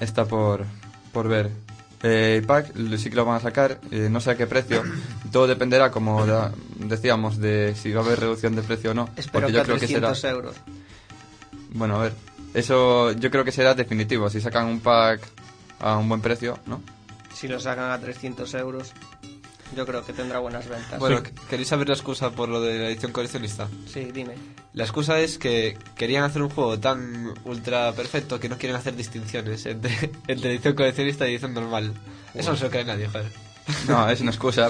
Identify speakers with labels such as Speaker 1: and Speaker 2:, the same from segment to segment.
Speaker 1: está por ver. El pack sí que lo van a sacar, no sé a qué precio. Todo dependerá, como decíamos, de si va a haber reducción de precio o no.
Speaker 2: Espero
Speaker 1: porque
Speaker 2: que
Speaker 1: yo
Speaker 2: a
Speaker 1: creo
Speaker 2: 300
Speaker 1: que será...
Speaker 2: euros.
Speaker 1: Bueno, a ver. Eso yo creo que será definitivo. Si sacan un pack a un buen precio, ¿no?
Speaker 2: Si lo sacan a 300 euros, yo creo que tendrá buenas ventas.
Speaker 3: Bueno, ¿queréis saber la excusa por lo de la edición coleccionista?
Speaker 2: Sí, dime.
Speaker 3: La excusa es que querían hacer un juego tan ultra perfecto que no quieren hacer distinciones entre edición coleccionista y edición normal. Eso no se lo cree nadie, joder.
Speaker 1: No, es una excusa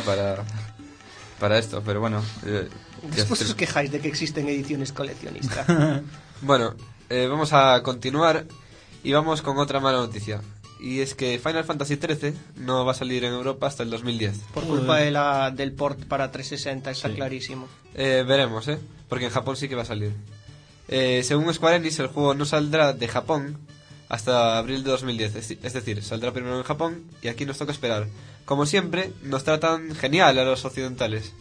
Speaker 1: para esto, pero bueno.
Speaker 2: Después os quejáis de que existen ediciones coleccionistas.
Speaker 3: Bueno, vamos a continuar y vamos con otra mala noticia. Y es que Final Fantasy XIII no va a salir en Europa hasta el 2010.
Speaker 2: Por culpa del port para 360, está clarísimo.
Speaker 3: Veremos, porque en Japón sí que va a salir. Según Square Enix, el juego no saldrá de Japón hasta abril de 2010. Es decir, saldrá primero en Japón y aquí nos toca esperar. Como siempre, nos tratan genial a los occidentales.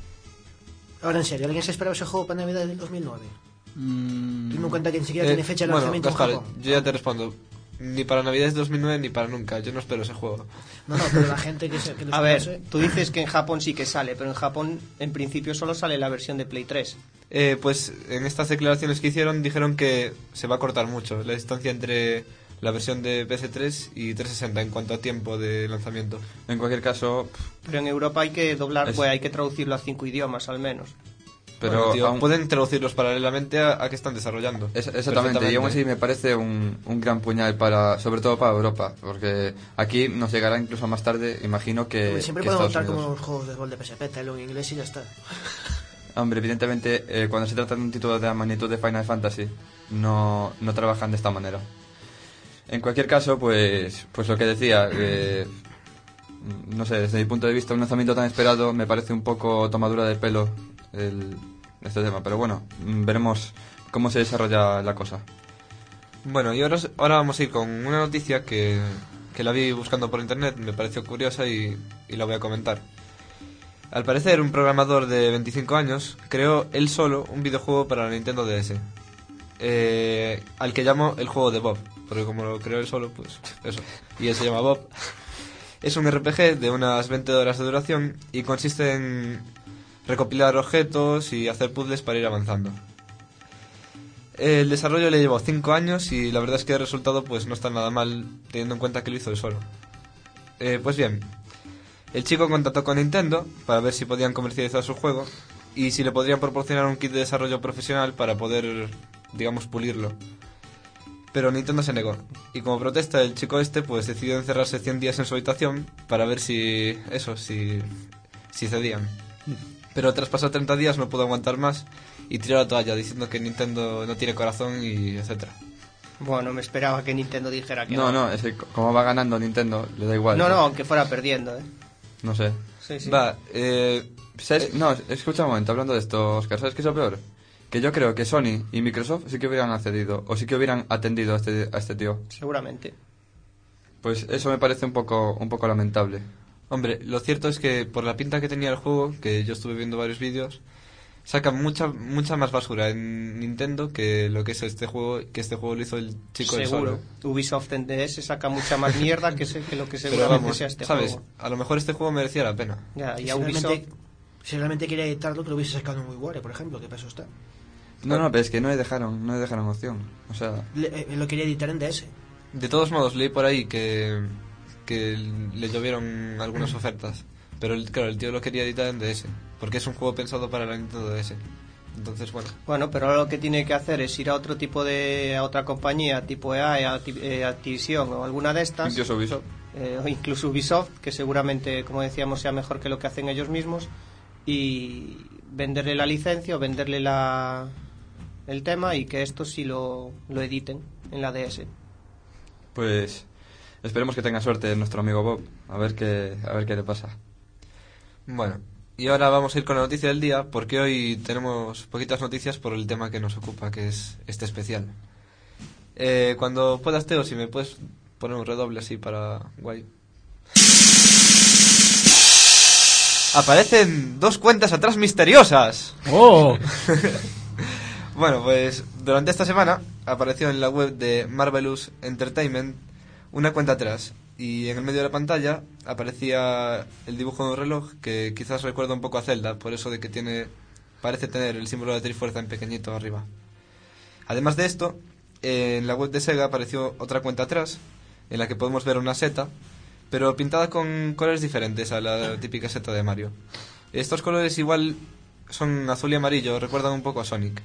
Speaker 4: Ahora, en serio, ¿alguien se esperaba ese juego para Navidad del 2009? Teniendo en cuenta que ni siquiera tiene fecha de lanzamiento en
Speaker 3: Gaspar,
Speaker 4: Japón.
Speaker 3: yo ya te respondo. Ni para Navidades 2009 ni para nunca. Yo no espero ese juego.
Speaker 4: No, pero la gente que lo
Speaker 2: A ver, tú dices que en Japón sí que sale, pero en Japón en principio solo sale la versión de Play 3.
Speaker 3: Pues en estas declaraciones que hicieron dijeron que se va a cortar mucho la distancia entre la versión de PS3 y 360 en cuanto a tiempo de lanzamiento.
Speaker 1: En cualquier caso...
Speaker 2: Pero en Europa hay que doblar, hay que traducirlo a 5 idiomas al menos.
Speaker 1: Pero
Speaker 3: bueno, tío, pueden traducirlos paralelamente a que están desarrollando.
Speaker 1: Exactamente, y aún así me parece un gran puñal sobre todo para Europa, porque aquí nos llegará incluso más tarde, imagino que
Speaker 4: siempre
Speaker 1: que
Speaker 4: podemos
Speaker 1: Estados
Speaker 4: optar
Speaker 1: Unidos.
Speaker 4: como los juegos de gol de PSP, tailo en inglés y ya está.
Speaker 1: Hombre, evidentemente, cuando se trata de un título de la magnitud de Final Fantasy, no trabajan de esta manera. En cualquier caso, pues lo que decía, no sé, desde mi punto de vista, un lanzamiento tan esperado me parece un poco tomadura de pelo este tema, pero bueno, veremos cómo se desarrolla la cosa.
Speaker 3: Bueno, y ahora vamos a ir con una noticia que la vi buscando por internet, me pareció curiosa y la voy a comentar. Al parecer, un programador de 25 años creó él solo un videojuego para la Nintendo DS, al que llamó el juego de Bob, porque como lo creó él solo, pues eso, y él se llama Bob. Es un RPG de unas 20 horas de duración y consiste en recopilar objetos y hacer puzzles para ir avanzando. El desarrollo le llevó 5 años y la verdad es que el resultado pues no está nada mal teniendo en cuenta que lo hizo él solo. Pues bien, el chico contactó con Nintendo para ver si podían comercializar su juego y si le podrían proporcionar un kit de desarrollo profesional para poder, digamos, pulirlo. Pero Nintendo se negó y como protesta el chico pues decidió encerrarse 100 días en su habitación para ver si cedían. Pero tras pasar 30 días no pudo aguantar más y tiró la toalla diciendo que Nintendo no tiene corazón y etcétera.
Speaker 2: Bueno, me esperaba que Nintendo dijera que
Speaker 1: No, es que como va ganando Nintendo, le da igual.
Speaker 2: No, aunque fuera perdiendo,
Speaker 1: No sé.
Speaker 2: Sí.
Speaker 1: Va, no, escucha un momento, hablando de esto, Oscar, ¿sabes qué es lo peor? Que yo creo que Sony y Microsoft sí que hubieran accedido, o sí que hubieran atendido a este tío.
Speaker 2: Seguramente.
Speaker 1: Pues eso me parece un poco lamentable.
Speaker 3: Hombre, lo cierto es que por la pinta que tenía el juego, que yo estuve viendo varios vídeos, saca mucha más basura en Nintendo que lo que es este juego, lo hizo el chico del solo.
Speaker 2: Seguro. Ubisoft en DS saca mucha más mierda que lo que seguramente sea este
Speaker 3: ¿sabes?
Speaker 2: juego.
Speaker 3: A lo mejor este juego merecía la pena.
Speaker 2: Ya, y a Ubisoft...
Speaker 4: Si realmente quería editarlo, que lo hubiese sacado en WiiWare, por ejemplo, que para eso está.
Speaker 1: No, pero es que no le dejaron opción. O sea...
Speaker 4: Lo quería editar en DS.
Speaker 3: De todos modos, leí por ahí que le llovieron algunas ofertas. Pero claro, el tío lo quería editar en DS, porque es un juego pensado para la Nintendo DS. Entonces,
Speaker 2: bueno, pero ahora lo que tiene que hacer es ir a otro tipo a otra compañía, tipo EA, Activision o alguna de estas.
Speaker 1: Incluso Ubisoft.
Speaker 2: O incluso Ubisoft, que seguramente, como decíamos, sea mejor que lo que hacen ellos mismos, y venderle la licencia o venderle el tema y que esto sí lo editen en la DS.
Speaker 1: Pues esperemos que tenga suerte nuestro amigo Bob, a ver qué le pasa.
Speaker 3: Bueno, y ahora vamos a ir con la noticia del día, porque hoy tenemos poquitas noticias por el tema que nos ocupa, que es este especial. Cuando puedas, Teo, si me puedes poner un redoble así para guay. Aparecen 2 cuentas atrás misteriosas.
Speaker 5: ¡Oh!
Speaker 3: Bueno, pues durante esta semana apareció en la web de Marvelous Entertainment una cuenta atrás. Y en el medio de la pantalla aparecía el dibujo de un reloj que quizás recuerda un poco a Zelda, por eso de que parece tener el símbolo de Trifuerza en pequeñito arriba. Además de esto, en la web de Sega apareció otra cuenta atrás, en la que podemos ver una seta, pero pintada con colores diferentes a la típica seta de Mario. Estos colores igual son azul y amarillo, recuerdan un poco a Sonic.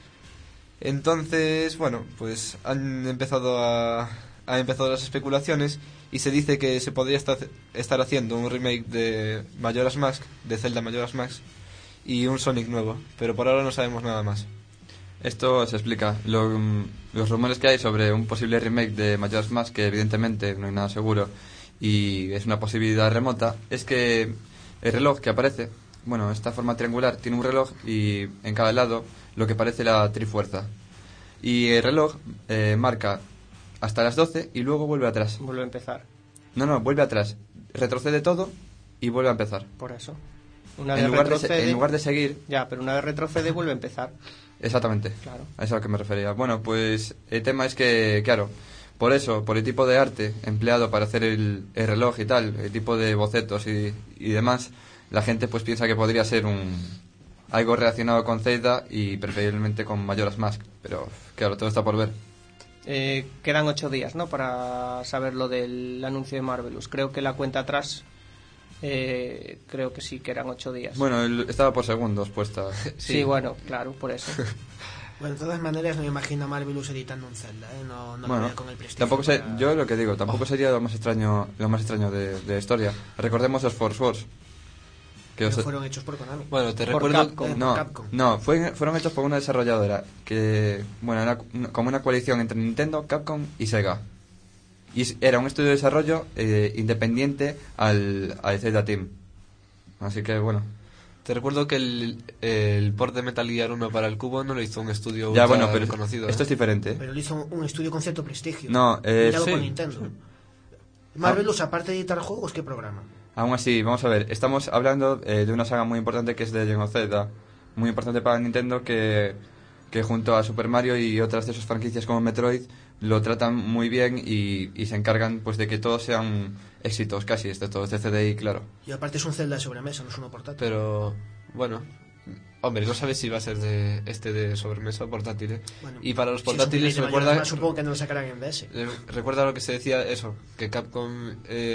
Speaker 3: Entonces, bueno, pues han empezado las especulaciones y se dice que se podría estar haciendo un remake de Majora's Mask, de Zelda Majora's Mask, y un Sonic nuevo, pero por ahora no sabemos nada más.
Speaker 1: Esto se explica. Los rumores que hay sobre un posible remake de Majora's Mask, que evidentemente no hay nada seguro y es una posibilidad remota, es que el reloj que aparece, bueno, esta forma triangular tiene un reloj y en cada lado lo que parece la Trifuerza. Y el reloj marca hasta las 12 y luego vuelve atrás.
Speaker 2: Vuelve a empezar.
Speaker 1: No, vuelve atrás. Retrocede todo y vuelve a empezar.
Speaker 2: Por eso.
Speaker 1: En lugar de seguir...
Speaker 2: Ya, pero una vez retrocede vuelve a empezar.
Speaker 1: Exactamente.
Speaker 2: Claro.
Speaker 1: A eso es a lo que me refería. Bueno, pues el tema es que, claro, por el tipo de arte empleado para hacer el reloj y tal, el tipo de bocetos y demás, la gente pues piensa que podría ser algo relacionado con Zelda y preferiblemente con Majora's Mask. Pero, claro, todo está por ver.
Speaker 2: Quedan 8 días, ¿no?, para saber lo del anuncio de Marvelous. Creo que la cuenta atrás, creo que sí que eran 8 días.
Speaker 1: Bueno, estaba por segundos puesta.
Speaker 2: Sí, bueno, claro, por eso.
Speaker 4: Bueno, de todas maneras no me imagino a Marvelous editando un Zelda, No
Speaker 1: bueno,
Speaker 4: lo veo con el prestigio.
Speaker 1: Tampoco yo lo que digo, tampoco sería lo más extraño de la historia. Recordemos los Force Wars.
Speaker 4: Que fueron hechos por Konami.
Speaker 3: Bueno, te recuerdo...
Speaker 4: Capcom.
Speaker 1: No, fueron hechos por una desarrolladora que, bueno, era como una coalición entre Nintendo, Capcom y Sega. Y era un estudio de desarrollo independiente al Zelda Team. Así que, bueno.
Speaker 3: Te recuerdo que el port de Metal Gear 1 para el cubo no lo hizo un estudio
Speaker 1: ya, bueno, pero
Speaker 3: conocido.
Speaker 1: Esto es diferente.
Speaker 4: Pero lo hizo un estudio con cierto prestigio.
Speaker 1: No,
Speaker 4: sí.
Speaker 1: con
Speaker 4: Nintendo. Marvelous, aparte de editar juegos, ¿qué programa?
Speaker 1: Aún así, vamos a ver, estamos hablando de una saga muy importante que es de Legend of Zelda, muy importante para Nintendo que junto a Super Mario y otras de sus franquicias como Metroid lo tratan muy bien y se encargan pues de que todos sean éxitos casi, excepto este CDI, claro.
Speaker 4: Y aparte es un Zelda de sobremesa, no es uno portátil.
Speaker 3: Pero, bueno, hombre, no sabes si va a ser de sobremesa o portátil, ¿eh? Bueno, y para los portátiles, recuerda...
Speaker 4: Supongo que no lo sacarán en DS.
Speaker 3: Recuerda lo que se decía, eso, que Capcom...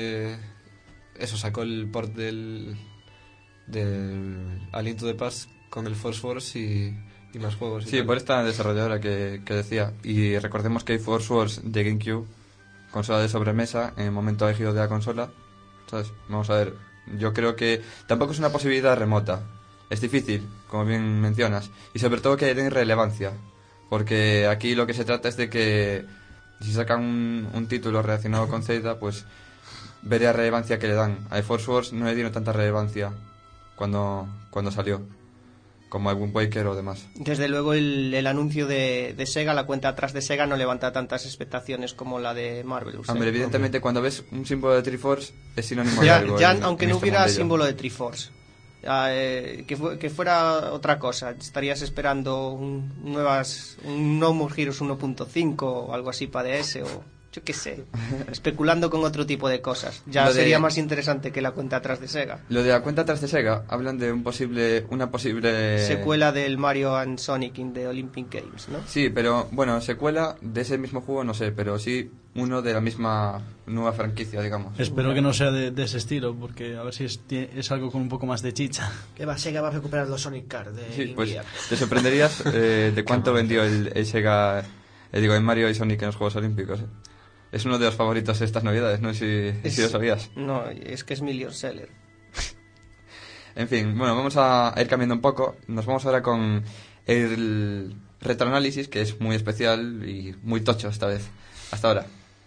Speaker 3: sacó el port del Aliento de Paz con el Force Wars y más juegos.
Speaker 1: Sí, por esta desarrolladora que decía. Y recordemos que hay Force Wars de GameCube, consola de sobremesa, en el momento álgido de la consola. ¿Sabes? Vamos a ver. Yo creo que tampoco es una posibilidad remota. Es difícil, como bien mencionas. Y sobre todo que den relevancia. Porque aquí lo que se trata es de que si sacan un título relacionado con Zelda, pues veré la relevancia que le dan. A Force Wars no le dieron tanta relevancia cuando salió, como a Wind Waker o demás.
Speaker 2: Desde luego el anuncio de Sega, la cuenta atrás de Sega, no levanta tantas expectaciones como la de Marvelous.
Speaker 1: Hombre, evidentemente cuando ves un símbolo de Triforce es sinónimo de algo.
Speaker 2: Ya, aunque no hubiera símbolo de Triforce, que fuera otra cosa, estarías esperando un No More Heroes 1.5 o algo así para DS o... yo qué sé, especulando con otro tipo de cosas. Ya sería más interesante que la cuenta atrás de Sega.
Speaker 1: Lo de la cuenta atrás de Sega, hablan de una posible...
Speaker 2: secuela del Mario and Sonic in the Olympic Games, ¿no?
Speaker 1: Sí, pero, bueno, secuela de ese mismo juego no sé, pero sí uno de la misma nueva franquicia, digamos.
Speaker 5: Espero que no sea de ese estilo, porque a ver si es algo con un poco más de chicha.
Speaker 4: Que Sega va a recuperar los Sonic Card de
Speaker 1: sí, pues te sorprenderías de cuánto vendió el Sega, el Mario y Sonic en los Juegos Olímpicos, Es uno de los favoritos de estas navidades, no sé si lo sabías.
Speaker 2: No, es que es million seller.
Speaker 1: En fin, bueno, vamos a ir cambiando un poco. Nos vamos ahora con el retroanálisis, que es muy especial y muy tocho esta vez. Hasta ahora.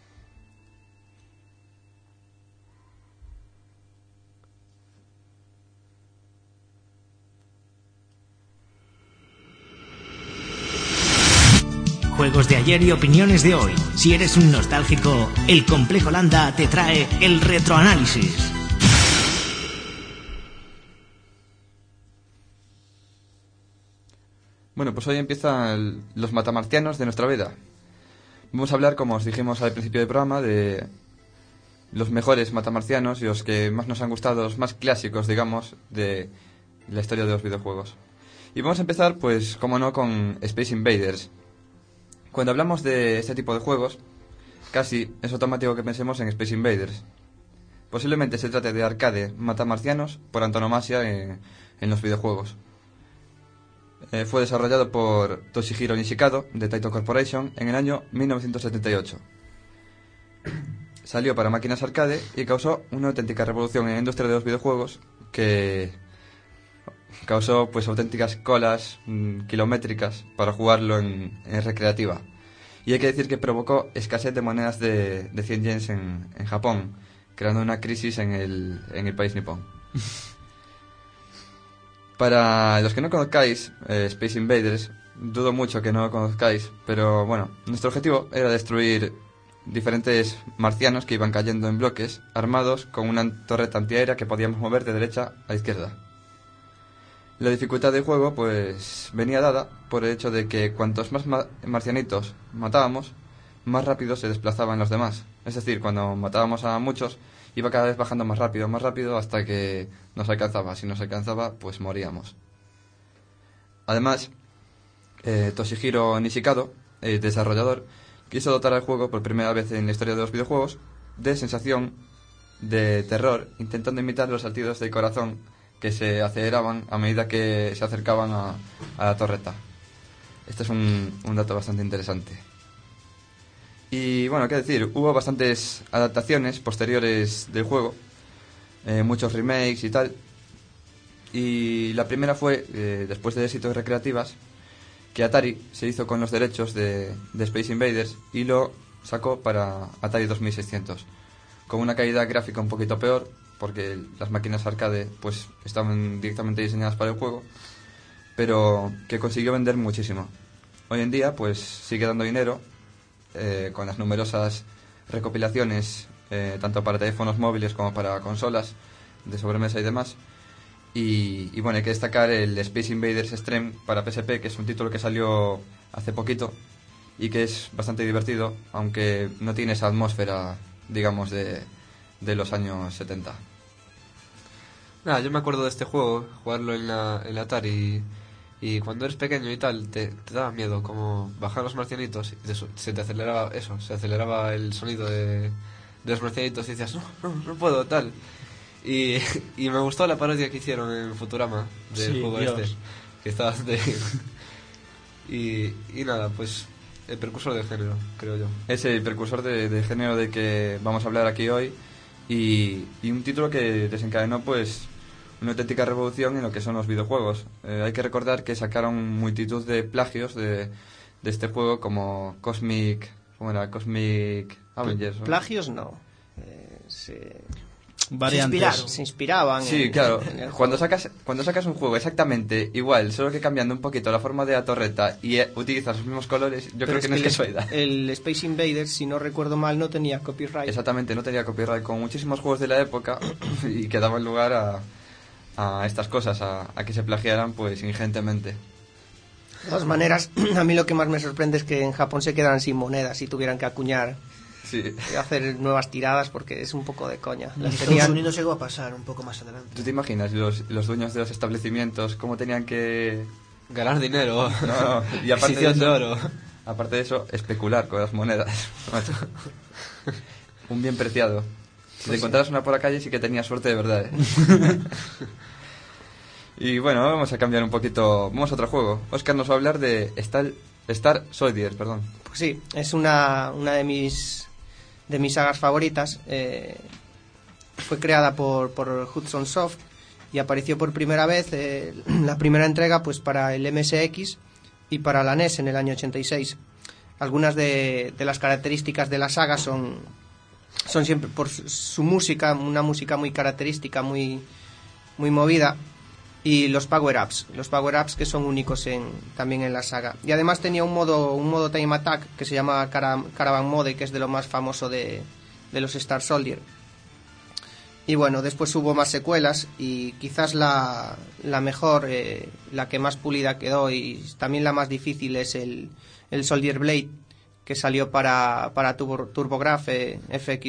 Speaker 6: Juegos de ayer y opiniones de hoy. Si eres un nostálgico, el Complejo Landa te trae el retroanálisis.
Speaker 1: Bueno, pues hoy empiezan los matamarcianos de nuestra vida. Vamos a hablar, como os dijimos al principio del programa, de los mejores matamarcianos y los que más nos han gustado, los más clásicos, digamos, de la historia de los videojuegos. Y vamos a empezar, pues, como no, con Space Invaders. Cuando hablamos de este tipo de juegos, casi es automático que pensemos en Space Invaders. Posiblemente se trate de arcade matamarcianos por antonomasia en los videojuegos. Fue desarrollado por Toshihiro Nishikado, de Taito Corporation, en el año 1978. Salió para máquinas arcade y causó una auténtica revolución en la industria de los videojuegos, que causó pues auténticas colas kilométricas para jugarlo en recreativa. Y hay que decir que provocó escasez de monedas de 100 yens en Japón, creando una crisis en el país nipón. Para los que no conozcáis Space Invaders, dudo mucho que no lo conozcáis, pero bueno, nuestro objetivo era destruir diferentes marcianos que iban cayendo en bloques, armados con una torreta antiaérea que podíamos mover de derecha a izquierda. La dificultad del juego pues venía dada por el hecho de que cuantos más marcianitos matábamos, más rápido se desplazaban los demás. Es decir, cuando matábamos a muchos, iba cada vez bajando más rápido, hasta que nos alcanzaba. Si nos alcanzaba, pues moríamos. Además, Toshihiro Nishikado, el desarrollador, quiso dotar al juego por primera vez en la historia de los videojuegos de sensación de terror, intentando imitar los latidos del corazón que se aceleraban a medida que se acercaban a la torreta. Este es un dato bastante interesante. Y bueno, qué decir, hubo bastantes adaptaciones posteriores del juego, muchos remakes y tal. Y la primera fue, después de éxitos recreativas, que Atari se hizo con los derechos de Space Invaders y lo sacó para Atari 2600, con una calidad gráfica un poquito peor, porque las máquinas arcade pues estaban directamente diseñadas para el juego, pero que consiguió vender muchísimo. Hoy en día pues sigue dando dinero, con las numerosas recopilaciones, tanto para teléfonos móviles como para consolas de sobremesa y demás. Y bueno, hay que destacar el Space Invaders Extreme para PSP, que es un título que salió hace poquito y que es bastante divertido, aunque no tiene esa atmósfera, digamos, de los años 70.
Speaker 3: Nada, yo me acuerdo de este juego, jugarlo en la Atari, y cuando eres pequeño y tal, te daba miedo como bajar los marcianitos y se te aceleraba eso, se aceleraba el sonido de los marcianitos y decías, no puedo, tal. Y me gustó la parodia que hicieron en Futurama del juego
Speaker 5: Dios.
Speaker 3: este, que está bastante bien. Y nada, pues el precursor del género, creo yo.
Speaker 1: Es el precursor de género de que vamos a hablar aquí hoy, y un título que desencadenó pues una auténtica revolución en lo que son los videojuegos. Hay que recordar que sacaron multitud de plagios de este juego, como Cosmic Avengers, ¿no?
Speaker 2: Plagios no.
Speaker 5: Variantes.
Speaker 2: Se inspiraban.
Speaker 1: Sí,
Speaker 2: en
Speaker 1: claro.
Speaker 2: el juego.
Speaker 1: Cuando sacas un juego exactamente igual, solo que cambiando un poquito la forma de la torreta y utilizas los mismos colores, yo creo que no es casualidad.
Speaker 2: El Space Invaders, si no recuerdo mal, no tenía copyright.
Speaker 1: Exactamente, no tenía copyright, con muchísimos juegos de la época y que daban lugar a estas cosas, a que se plagiaran pues ingerentemente.
Speaker 2: De todas maneras, a mí lo que más me sorprende es que en Japón se quedaran sin monedas y tuvieran que acuñar
Speaker 1: Sí.
Speaker 2: y hacer nuevas tiradas, porque es un poco de coña.
Speaker 4: En
Speaker 2: Las
Speaker 4: Estados
Speaker 2: tenían...
Speaker 4: Unidos llegó a pasar un poco más adelante.
Speaker 1: ¿Tú te imaginas los dueños de los establecimientos cómo tenían que...
Speaker 3: Ganar dinero.
Speaker 1: No, y aparte de
Speaker 3: Adquisición de
Speaker 1: eso,
Speaker 3: oro.
Speaker 1: aparte de eso, especular con las monedas. Macho. Un bien preciado. Si te encontraras una por la calle sí que tenías suerte de verdad, ¿eh? Y bueno, vamos a cambiar un poquito. Vamos a otro juego. Oscar nos va a hablar de Star Soldier, perdón.
Speaker 2: Pues sí, es una de mis sagas favoritas. Fue creada por Hudson Soft y apareció por primera vez la primera entrega pues para el MSX y para la NES en el año 86. Algunas de las características de la saga son siempre por su música, una música muy característica, muy movida, y los power-ups que son únicos también en la saga. Y además tenía un modo Time Attack que se llama Caravan Mode, que es de lo más famoso de los Star Soldier. Y bueno, después hubo más secuelas y quizás la mejor, la que más pulida quedó y también la más difícil es el Soldier Blade, que salió para TurboGrafx, FX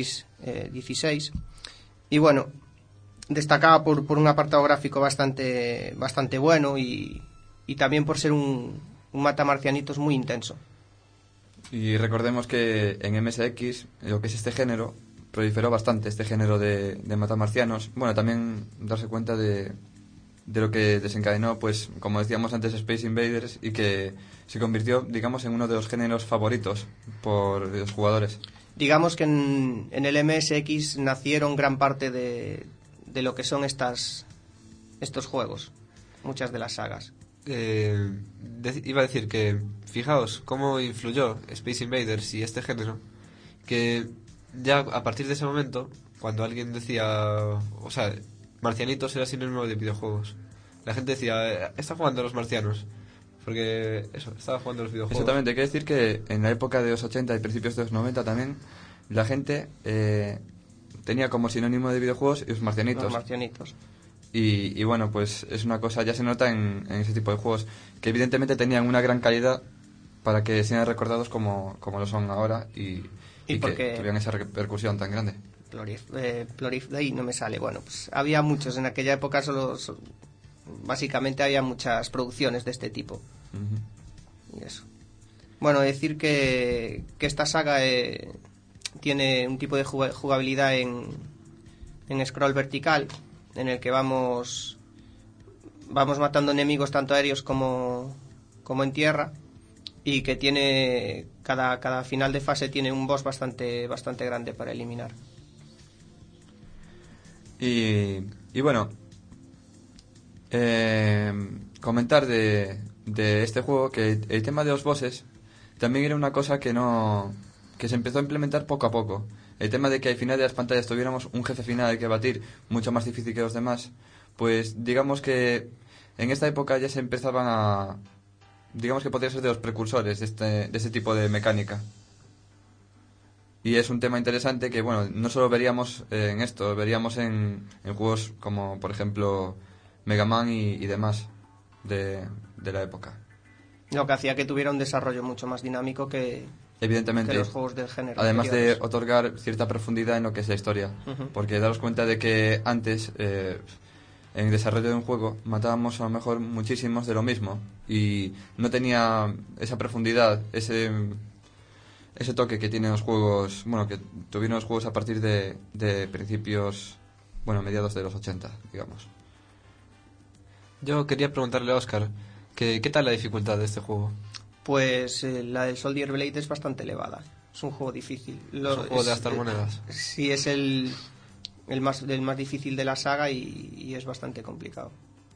Speaker 2: 16. Y bueno, destacaba por un apartado gráfico bastante bueno y también por ser un matamarcianitos muy intenso.
Speaker 1: Y recordemos que en MSX, lo que es este género, proliferó bastante este género de matamarcianos. Bueno, también darse cuenta de lo que desencadenó, pues, como decíamos antes, Space Invaders, y que se convirtió, digamos, en uno de los géneros favoritos por los jugadores.
Speaker 2: Digamos que en el MSX nacieron gran parte de lo que son estos juegos, muchas de las sagas.
Speaker 3: Iba a decir que, fijaos cómo influyó Space Invaders y este género, que ya a partir de ese momento, cuando alguien decía, o sea, marcianitos era sinónimo de videojuegos, la gente decía, está jugando a los marcianos, porque eso, estaba jugando a los videojuegos.
Speaker 1: Exactamente, hay que decir que en la época de los 80 y principios de los 90 también, la gente tenía como sinónimo de videojuegos los marcianitos.
Speaker 2: Los marcianitos.
Speaker 1: Y bueno, pues es una cosa, ya se nota en ese tipo de juegos, que evidentemente tenían una gran calidad para que sean recordados como lo son ahora y que tuvieran esa repercusión tan grande.
Speaker 2: Ahí no me sale. Bueno, pues había muchos, en aquella época básicamente había muchas producciones de este tipo. Uh-huh. Y eso. Bueno, decir que esta saga tiene un tipo de jugabilidad en scroll vertical, en el que vamos matando enemigos tanto aéreos como en tierra, y que tiene cada final de fase tiene un boss bastante grande para eliminar.
Speaker 1: Y bueno, comentar de este juego que el tema de los bosses también era una cosa que se empezó a implementar poco a poco. El tema de que al final de las pantallas tuviéramos un jefe final al que batir mucho más difícil que los demás, pues digamos que en esta época ya se empezaban a... digamos que podría ser de los precursores de este tipo de mecánica. Y es un tema interesante que, bueno, no solo veríamos en esto, veríamos en juegos como, por ejemplo, Mega Man y demás de la época.
Speaker 2: Lo que hacía que tuviera un desarrollo mucho más dinámico que...
Speaker 1: Evidentemente,
Speaker 2: que los juegos del género.
Speaker 1: Además de otorgar cierta profundidad en lo que es la historia. Uh-huh. Porque daros cuenta de que antes, en el desarrollo de un juego, matábamos a lo mejor muchísimos de lo mismo. Y no tenía esa profundidad, ese toque que tienen los juegos, bueno, que tuvieron los juegos a partir de principios, bueno, mediados de los 80, digamos.
Speaker 3: Yo quería preguntarle a Óscar, ¿qué tal la dificultad de este juego?
Speaker 2: Pues la del Soldier Blade es bastante elevada. Es un juego difícil.
Speaker 3: Es un juego de gastar monedas.
Speaker 2: Sí, es el más difícil de la saga y es bastante complicado.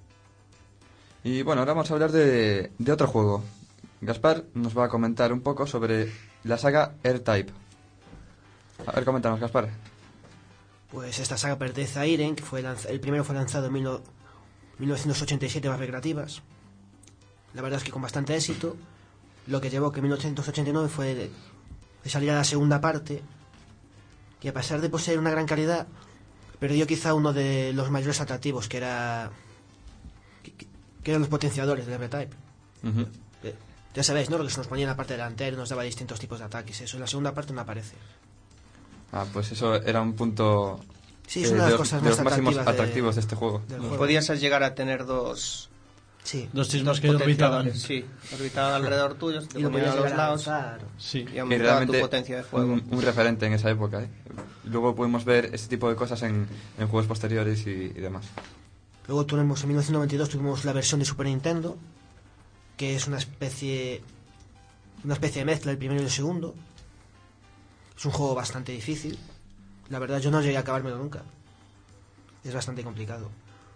Speaker 1: Y bueno, ahora vamos a hablar de otro juego. Gaspar nos va a comentar un poco sobre la saga R-Type. A ver, coméntanos, Gaspar.
Speaker 4: Pues esta saga pertenece a Irem, que el primero fue lanzado en 1987 para recreativas. La verdad es que con bastante éxito. Lo que llevó que en 1989 fue de salir a la segunda parte, que a pesar de poseer una gran calidad, perdió quizá uno de los mayores atractivos, que eran los potenciadores del R-Type. Uh-huh. Ya sabéis, ¿no? Lo que se nos ponía en la parte delantera, nos daba distintos tipos de ataques. Eso en la segunda parte no aparece.
Speaker 1: Pues eso era un punto...
Speaker 4: Sí, es una de las cosas más
Speaker 1: máximos atractivos de este juego.
Speaker 2: Podías llegar a tener dos
Speaker 5: chismos que orbitaban.
Speaker 2: Sí, orbitaban alrededor tuyo, te ponían a los lados.
Speaker 5: Sí.
Speaker 2: Y aumentaba tu potencia de fuego.
Speaker 1: Un referente en esa época. Luego pudimos ver este tipo de cosas en juegos posteriores y demás.
Speaker 4: Luego tuvimos, en 1992 tuvimos la versión de Super Nintendo, que es una especie de mezcla del primero y el segundo. Es un juego bastante difícil. La verdad, yo no llegué a acabármelo nunca. Es bastante complicado.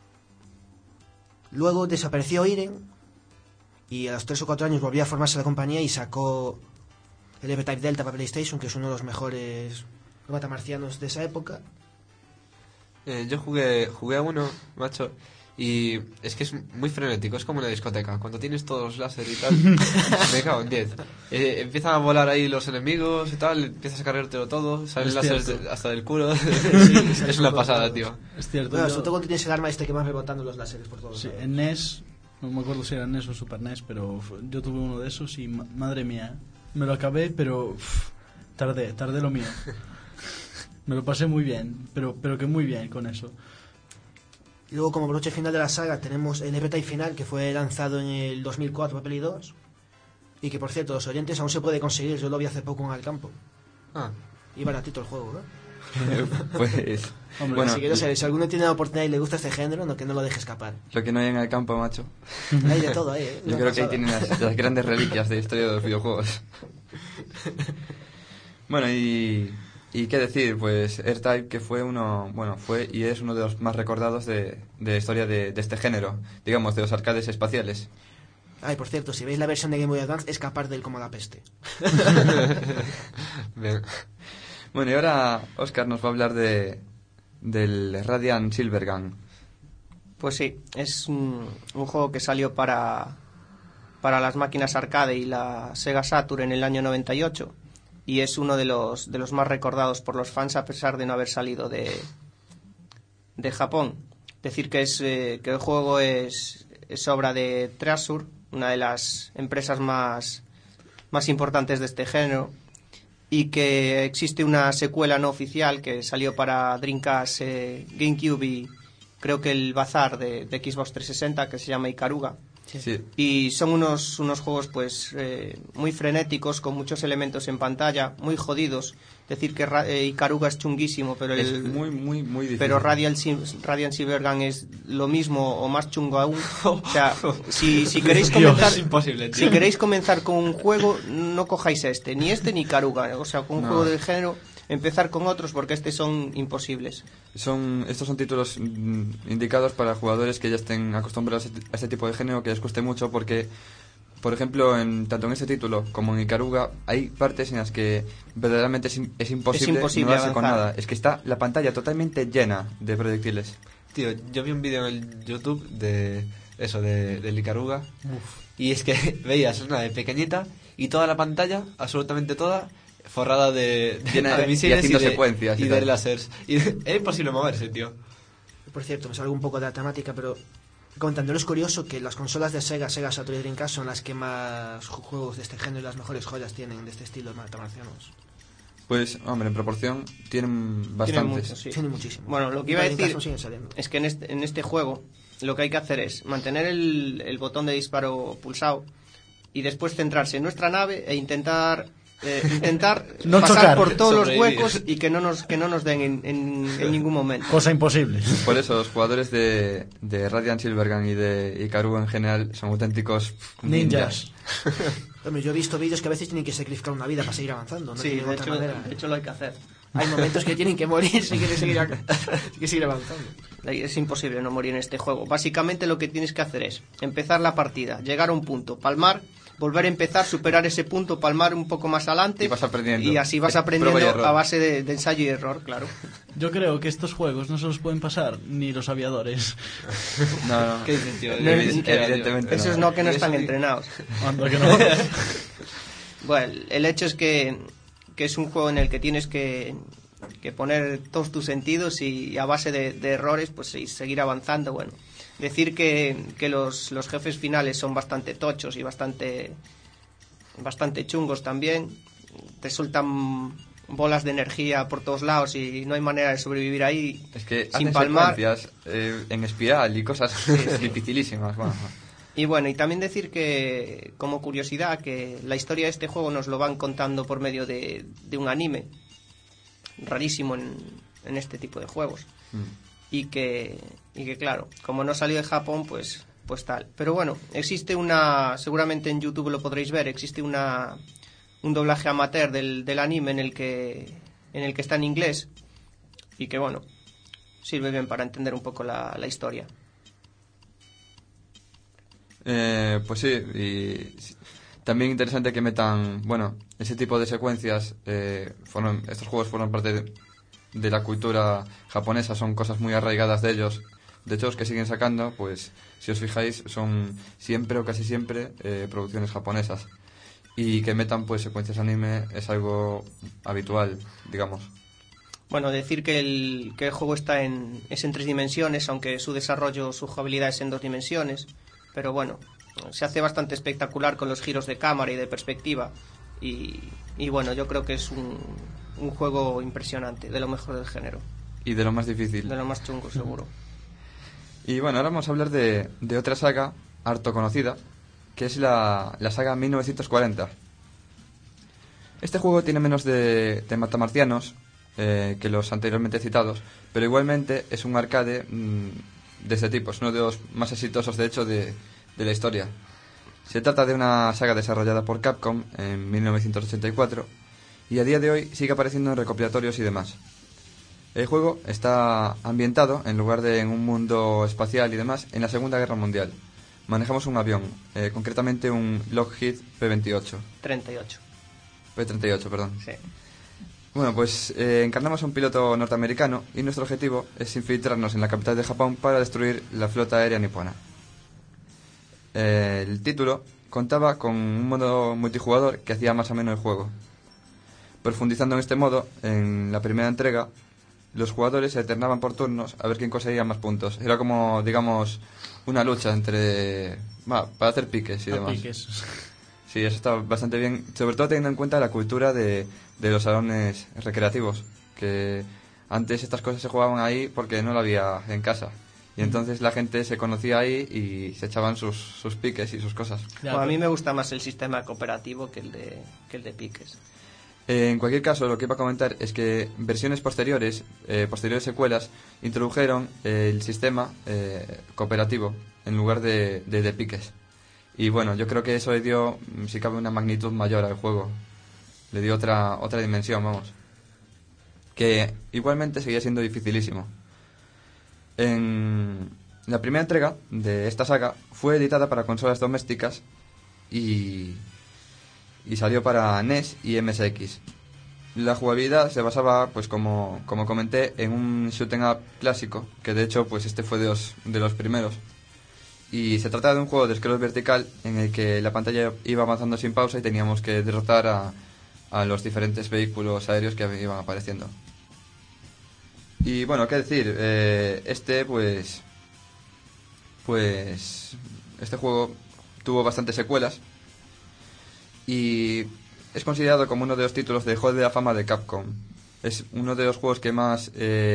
Speaker 4: Luego desapareció Irem y a los 3 o 4 años volvió a formarse la compañía y sacó el R-Type Delta para PlayStation, que es uno de los mejores matamarcianos de esa época.
Speaker 3: Yo jugué a uno, macho, y es que es muy frenético, es como una discoteca. Cuando tienes todos los láser y tal, me cago en 10. Empiezan a volar ahí los enemigos y tal, empiezas a cargártelo todo, salen láseres hasta del culo. Sí, es una pasada, tío.
Speaker 5: Es cierto.
Speaker 4: Bueno, sobre todo cuando tienes el arma que va rebotando los láseres por todos.
Speaker 5: Sí, en NES, no me acuerdo si era NES o Super NES, pero yo tuve uno de esos y madre mía, me lo acabé, pero tardé lo mío. Me lo pasé muy bien, pero que muy bien con eso.
Speaker 4: Y luego, como broche final de la saga, tenemos el Evertide Final, que fue lanzado en el 2004 para Play 2. Y que, por cierto, los oyentes aún se puede conseguir. Yo lo vi hace poco en el campo. Y baratito el juego,
Speaker 1: Pues...
Speaker 5: Hombre,
Speaker 1: bueno,
Speaker 4: así que no sé, si alguno tiene la oportunidad y le gusta este género, que no lo deje escapar.
Speaker 1: lo que no hay en el campo, macho.
Speaker 4: Hay de todo ahí,
Speaker 1: Yo creo que ahí tienen las grandes reliquias de la historia de los videojuegos. Bueno, y qué decir, pues R-Type, que fue y es uno de los más recordados de la historia de este género, digamos, de los arcades espaciales.
Speaker 4: Ay, por cierto, si veis la versión de Game Boy Advance, escapar de él como la peste.
Speaker 3: Bien.
Speaker 1: Bueno, y ahora Óscar nos va a hablar del Radiant Silvergun.
Speaker 2: Pues sí, es un juego que salió para las máquinas arcade y la Sega Saturn en el año 98 y es uno de los más recordados por los fans a pesar de no haber salido de Japón. Decir que el juego es obra de Treasure, una de las empresas más importantes de este género, y que existe una secuela no oficial que salió para Dreamcast, GameCube y creo que el Bazar de Xbox 360, que se llama Ikaruga.
Speaker 1: Sí.
Speaker 2: Y son unos juegos pues muy frenéticos, con muchos elementos en pantalla, muy jodidos. Decir que Ikaruga es chunguísimo, pero
Speaker 1: es muy difícil.
Speaker 2: Pero Radiant Silvergun es lo mismo o más chungo aún. O sea, si queréis comenzar,
Speaker 3: es imposible, tío.
Speaker 2: si queréis comenzar con un juego, no cojáis ni este ni Ikaruga. O sea, con un juego del género, empezar con otros porque son imposibles.
Speaker 1: Estos son títulos indicados para jugadores que ya estén acostumbrados a este tipo de género, que les cueste mucho porque, por ejemplo, tanto en este título como en Ikaruga hay partes en las que verdaderamente es imposible no darse con nada. Es que está la pantalla totalmente llena de proyectiles.
Speaker 3: Tío, yo vi un vídeo en el YouTube de Ikaruga y es que veías una de pequeñita y toda la pantalla, absolutamente toda, forrada de misiles
Speaker 1: y secuencias
Speaker 3: y de láseres. Y era imposible moverse, tío.
Speaker 4: Por cierto, me salgo un poco de la temática, pero comentándolo, es curioso que las consolas de Sega Saturn y Dreamcast son las que más juegos de este género y las mejores joyas tienen de este estilo, marcianos.
Speaker 1: Pues, hombre, en proporción tienen bastantes.
Speaker 2: Mucho, sí.
Speaker 4: Tienen muchísimo.
Speaker 2: Bueno, lo que iba a decir
Speaker 4: saliendo.
Speaker 2: es que en este juego lo que hay que hacer es mantener el botón de disparo pulsado y después centrarse en nuestra nave e intentar
Speaker 5: no
Speaker 2: pasar
Speaker 5: chocar,
Speaker 2: por todos los
Speaker 3: sobrevivir.
Speaker 2: huecos y que no nos den en ningún momento.
Speaker 5: Cosa imposible.
Speaker 1: Por eso los jugadores de Radiant Silvergun y de Ikaruga en general son auténticos
Speaker 5: Ninjas.
Speaker 4: Hombre, yo he visto vídeos que a veces tienen que sacrificar una vida para seguir avanzando. No
Speaker 2: Sí,
Speaker 4: tienen otra manera.
Speaker 2: de hecho lo hay que hacer.
Speaker 4: Hay momentos que tienen que morir si quieren seguir avanzando.
Speaker 2: Es imposible no morir en este juego. Básicamente lo que tienes que hacer es empezar la partida, llegar a un punto, palmar, volver a empezar, superar ese punto, palmar un poco más adelante
Speaker 1: y vas aprendiendo.
Speaker 2: Y así vas aprendiendo
Speaker 1: Prueba y error.
Speaker 2: a base de ensayo y error, claro.
Speaker 5: Yo creo que estos juegos no se los pueden pasar ni los aviadores.
Speaker 1: No.
Speaker 3: ¿Qué dices, tío?
Speaker 1: Evidentemente
Speaker 2: Esos no, que no están entrenados.
Speaker 5: Anda que no.
Speaker 2: Bueno, el hecho es que es un juego en el que tienes que poner todos tus sentidos y a base de errores pues seguir avanzando. Bueno, decir que los jefes finales son bastante tochos y bastante chungos también. Te sueltan bolas de energía por todos lados y no hay manera de sobrevivir ahí.
Speaker 1: Es que
Speaker 2: sin
Speaker 1: hacen
Speaker 2: palmar.
Speaker 1: secuencias en espiral y cosas dificilísimas. Bueno.
Speaker 2: Y bueno, y también decir que, como curiosidad, que la historia de este juego nos lo van contando por medio de un anime rarísimo en este tipo de juegos. Y que claro, como no salió de Japón, pues tal. Pero bueno, existe seguramente en YouTube lo podréis ver, existe un doblaje amateur del anime en el que está en inglés y que bueno, sirve bien para entender un poco la historia.
Speaker 1: Pues sí, y también interesante que metan, ese tipo de secuencias. Estos juegos forman parte de la cultura japonesa, son cosas muy arraigadas de ellos. De hecho, los que siguen sacando, pues si os fijáis, son siempre o casi siempre producciones japonesas. Y que metan pues secuencias anime es algo habitual, digamos.
Speaker 2: Bueno, decir que el juego es en 3 dimensiones, aunque su desarrollo, su jugabilidad es en 2 dimensiones. Pero bueno, se hace bastante espectacular con los giros de cámara y de perspectiva. Y bueno, yo creo que es un un juego impresionante, de lo mejor del género.
Speaker 1: Y de lo más difícil.
Speaker 2: De lo más chungo, seguro.
Speaker 1: Y bueno, ahora vamos a hablar de otra saga harto conocida, que es la saga 1940. Este juego tiene menos de matamarcianos que los anteriormente citados, pero igualmente es un arcade de este tipo. Es uno de los más exitosos, de hecho, de la historia. Se trata de una saga desarrollada por Capcom en 1984 y a día de hoy sigue apareciendo en recopilatorios y demás. El juego está ambientado, en lugar de en un mundo espacial y demás, en la Segunda Guerra Mundial. Manejamos un avión, concretamente un Lockheed P-28.
Speaker 2: 38.
Speaker 1: P-38, perdón.
Speaker 2: Sí.
Speaker 1: Bueno, pues encarnamos a un piloto norteamericano y nuestro objetivo es infiltrarnos en la capital de Japón para destruir la flota aérea nipona. El título contaba con un modo multijugador que hacía más o menos el juego. Profundizando en este modo, en la primera entrega, los jugadores se alternaban por turnos a ver quién conseguía más puntos. Era como, digamos, una lucha entre... para hacer piques y demás.
Speaker 5: Piques.
Speaker 1: Sí, eso está bastante bien, sobre todo teniendo en cuenta la cultura de los salones recreativos, que antes estas cosas se jugaban ahí porque no la había en casa. Y entonces la gente se conocía ahí y se echaban sus piques y sus cosas.
Speaker 2: Bueno, a mí me gusta más el sistema cooperativo que el de piques.
Speaker 1: En cualquier caso, lo que iba a comentar es que versiones posteriores secuelas, introdujeron el sistema cooperativo en lugar de piques. Y bueno, yo creo que eso le dio, si cabe, una magnitud mayor al juego. Le dio otra dimensión, vamos. Que igualmente seguía siendo dificilísimo. En la primera entrega de esta saga fue editada para consolas domésticas y salió para NES y MSX. La jugabilidad se basaba, pues como comenté, en un shoot'em up clásico, que de hecho pues este fue de los primeros. Y se trataba de un juego de scroll vertical en el que la pantalla iba avanzando sin pausa y teníamos que derrotar a los diferentes vehículos aéreos que iban apareciendo. Y bueno, qué decir, este juego tuvo bastantes secuelas y es considerado como uno de los títulos de Hall de la Fama de Capcom. Es uno de los juegos que más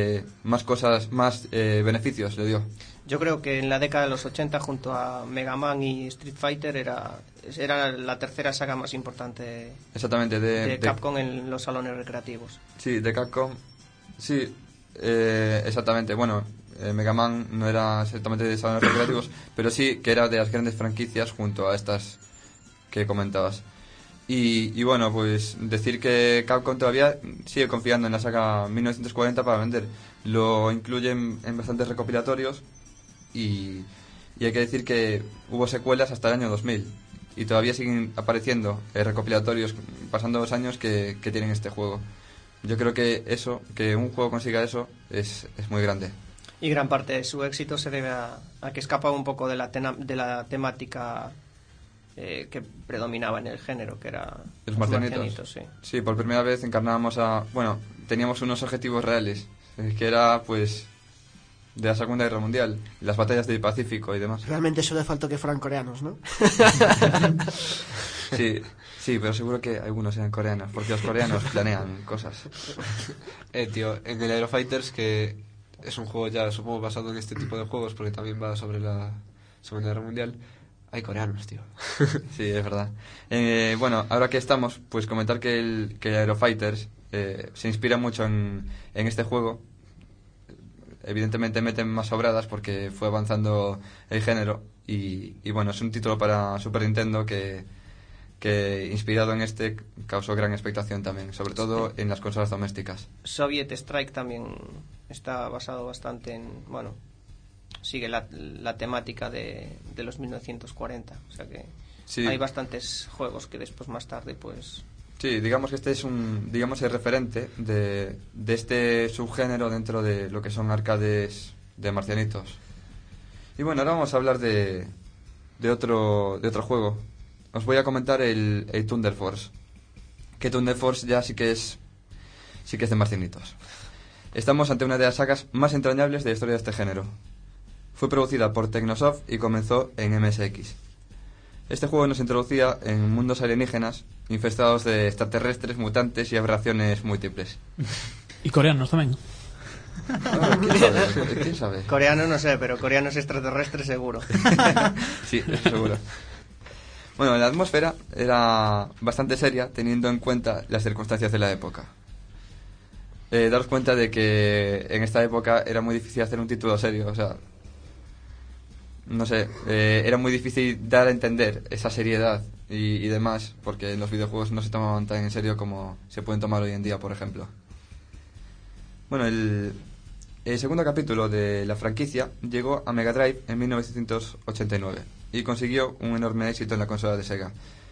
Speaker 1: beneficios le dio.
Speaker 2: Yo creo que en la década de los 80, junto a Mega Man y Street Fighter, era la tercera saga más importante.
Speaker 1: Exactamente,
Speaker 2: de Capcom en los salones recreativos.
Speaker 1: Sí, de Capcom. Sí, exactamente. Bueno, Mega Man no era exactamente de salones recreativos, pero sí que era de las grandes franquicias junto a estas que comentabas. Y bueno, pues decir que Capcom todavía sigue confiando en la saga 1940 para vender. Lo incluyen en bastantes recopilatorios y hay que decir que hubo secuelas hasta el año 2000 y todavía siguen apareciendo recopilatorios pasando los años que tienen este juego. Yo creo que un juego consiga eso es muy grande.
Speaker 2: Y gran parte de su éxito se debe a que escapa un poco de la temática que predominaba en el género, que era
Speaker 1: los marcianitos.
Speaker 2: Sí.
Speaker 1: Sí, por primera vez encarnábamos teníamos unos objetivos reales, que era pues de la Segunda Guerra Mundial, las batallas del Pacífico y demás.
Speaker 4: Realmente solo faltó que fueran coreanos, ¿no?
Speaker 1: Sí, pero seguro que algunos eran coreanos, porque los coreanos planean cosas.
Speaker 3: Tío, en el Aerofighters, que es un juego ya, supongo, basado en este tipo de juegos, porque también va sobre la Segunda Guerra Mundial, hay coreanos, tío.
Speaker 1: Sí, es verdad. Bueno, ahora que estamos, pues comentar que el Aerofighters se inspira mucho en este juego. Evidentemente meten más sobradas porque fue avanzando el género y bueno, es un título para Super Nintendo que inspirado en este causó gran expectación también, sobre todo en las consolas domésticas.
Speaker 2: Soviet Strike también está basado bastante en, bueno, sigue la temática de los 1940, o sea que sí. Hay bastantes juegos que después más tarde pues...
Speaker 1: Sí, digamos que este es el referente de este subgénero dentro de lo que son arcades de marcianitos. Y bueno, ahora vamos a hablar de otro juego. Os voy a comentar el Thunder Force. Que Thunder Force ya sí que es de marcianitos. Estamos ante una de las sagas más entrañables de la historia de este género. Fue producida por Technosoft y comenzó en MSX. Este juego nos introducía en mundos alienígenas infestados de extraterrestres, mutantes y aberraciones múltiples.
Speaker 5: Y coreanos también.
Speaker 1: ¿Quién sabe? ¿Quién sabe?
Speaker 2: Coreano no sé, pero coreanos extraterrestres seguro.
Speaker 1: Sí, eso seguro. Bueno, la atmósfera era bastante seria teniendo en cuenta las circunstancias de la época. Daros cuenta de que en esta época era muy difícil hacer un título serio, o sea, no sé, era muy difícil dar a entender esa seriedad y demás, porque los videojuegos no se tomaban tan en serio como se pueden tomar hoy en día, por ejemplo. Bueno, el segundo capítulo de la franquicia llegó a Mega Drive en 1989 y consiguió un enorme éxito en la consola de Sega,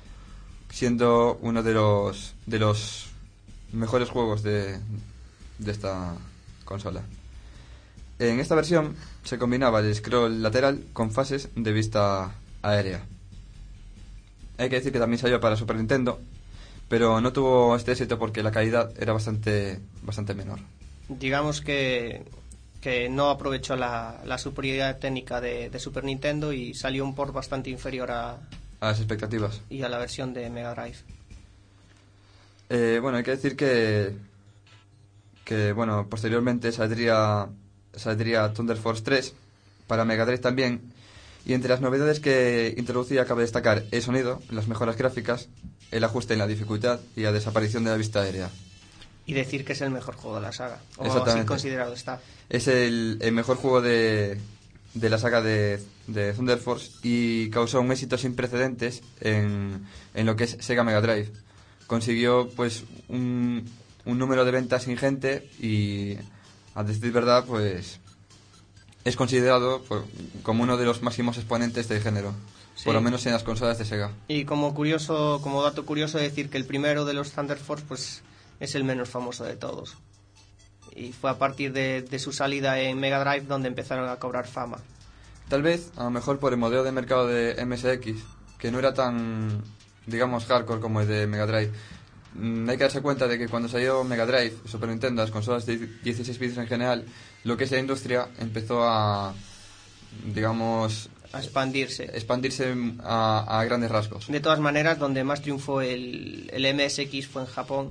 Speaker 1: siendo uno de los mejores juegos de esta consola. En esta versión se combinaba el scroll lateral con fases de vista aérea. Hay que decir que también salió para Super Nintendo, pero no tuvo este éxito porque la calidad era bastante menor.
Speaker 2: Digamos que no aprovechó la superioridad técnica de Super Nintendo y salió un port bastante inferior a
Speaker 1: las expectativas
Speaker 2: y a la versión de Mega Drive.
Speaker 1: Bueno, hay que decir que bueno, posteriormente saldría Thunder Force 3 para Mega Drive también, y entre las novedades que introducía cabe destacar el sonido, las mejoras gráficas, el ajuste en la dificultad y la desaparición de la vista aérea.
Speaker 2: Y decir que es el mejor juego de la saga, o
Speaker 1: Exactamente.
Speaker 2: así considerado está.
Speaker 1: Es el mejor juego de la saga de Thunder Force y causó un éxito sin precedentes en lo que es Sega Mega Drive. Consiguió pues un número de ventas ingente y, a decir verdad, pues es considerado como uno de los máximos exponentes del género,
Speaker 2: Sí.
Speaker 1: por lo menos en las consolas de Sega.
Speaker 2: Y como dato curioso decir que el primero de los Thunder Force pues es el menos famoso de todos. Y fue a partir de su salida en Mega Drive donde empezaron a cobrar fama.
Speaker 1: Tal vez, a lo mejor por el modelo de mercado de MSX, que no era tan, digamos, hardcore como el de Mega Drive. Hay que darse cuenta de que cuando salió Mega Drive, Super Nintendo, las consolas de 16 bits en general, lo que es la industria empezó a, digamos,
Speaker 2: A expandirse.
Speaker 1: a grandes rasgos.
Speaker 2: De todas maneras, donde más triunfó el MSX fue en Japón.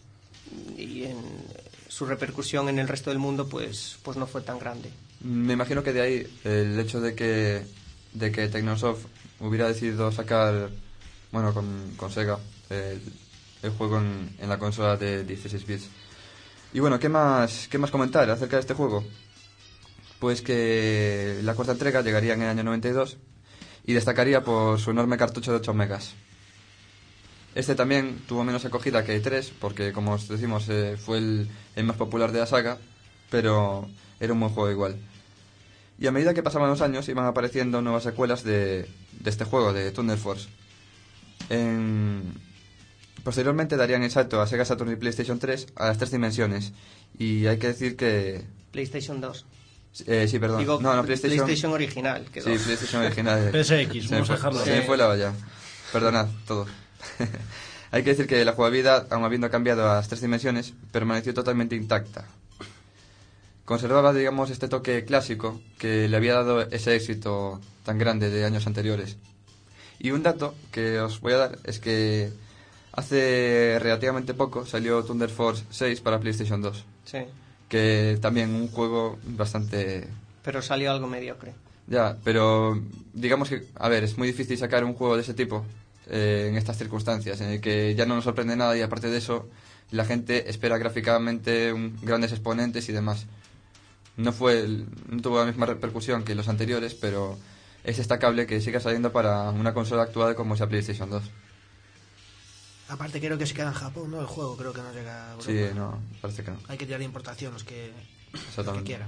Speaker 2: Y su repercusión en el resto del mundo pues no fue tan grande.
Speaker 1: Me imagino que de ahí el hecho de que Technosoft hubiera decidido sacar, bueno, con Sega, el juego en la consola de 16 bits. Y bueno, ¿qué más comentar acerca de este juego? Pues que la cuarta entrega llegaría en el año 92 y destacaría por su enorme cartucho de 8 megas. Este también tuvo menos acogida que el 3, porque como os decimos fue el más popular de la saga, pero era un buen juego igual. Y a medida que pasaban los años iban apareciendo nuevas secuelas de este juego, de Thunder Force. Posteriormente darían el salto a Sega Saturn y PlayStation 3 a las 3 dimensiones. Y hay que decir que...
Speaker 2: PlayStation 2.
Speaker 1: Sí, perdón.
Speaker 2: Digo,
Speaker 1: no, PlayStation
Speaker 2: original. Quedó.
Speaker 1: Sí, PlayStation original.
Speaker 5: PSX, vamos a dejarlo.
Speaker 1: Se me fue la olla. Perdonad, todo. Hay que decir que la jugabilidad, aun habiendo cambiado a las 3 dimensiones, permaneció totalmente intacta. Conservaba, digamos, este toque clásico que le había dado ese éxito tan grande de años anteriores. Y un dato que os voy a dar es que hace relativamente poco salió Thunder Force 6 para PlayStation 2.
Speaker 2: Sí.
Speaker 1: Que también un juego bastante...
Speaker 2: Pero salió algo mediocre.
Speaker 1: Ya, pero digamos que, a ver, es muy difícil sacar un juego de ese tipo en estas circunstancias, en el que ya no nos sorprende nada y aparte de eso, la gente espera gráficamente grandes exponentes y demás. No tuvo la misma repercusión que los anteriores, pero es destacable que siga saliendo para una consola actual como es la PlayStation 2.
Speaker 4: Aparte creo que se queda en Japón, ¿no? El juego creo que no llega a Europa.
Speaker 1: Sí, no, parece que no.
Speaker 4: Hay que tirar de importación los que quieran.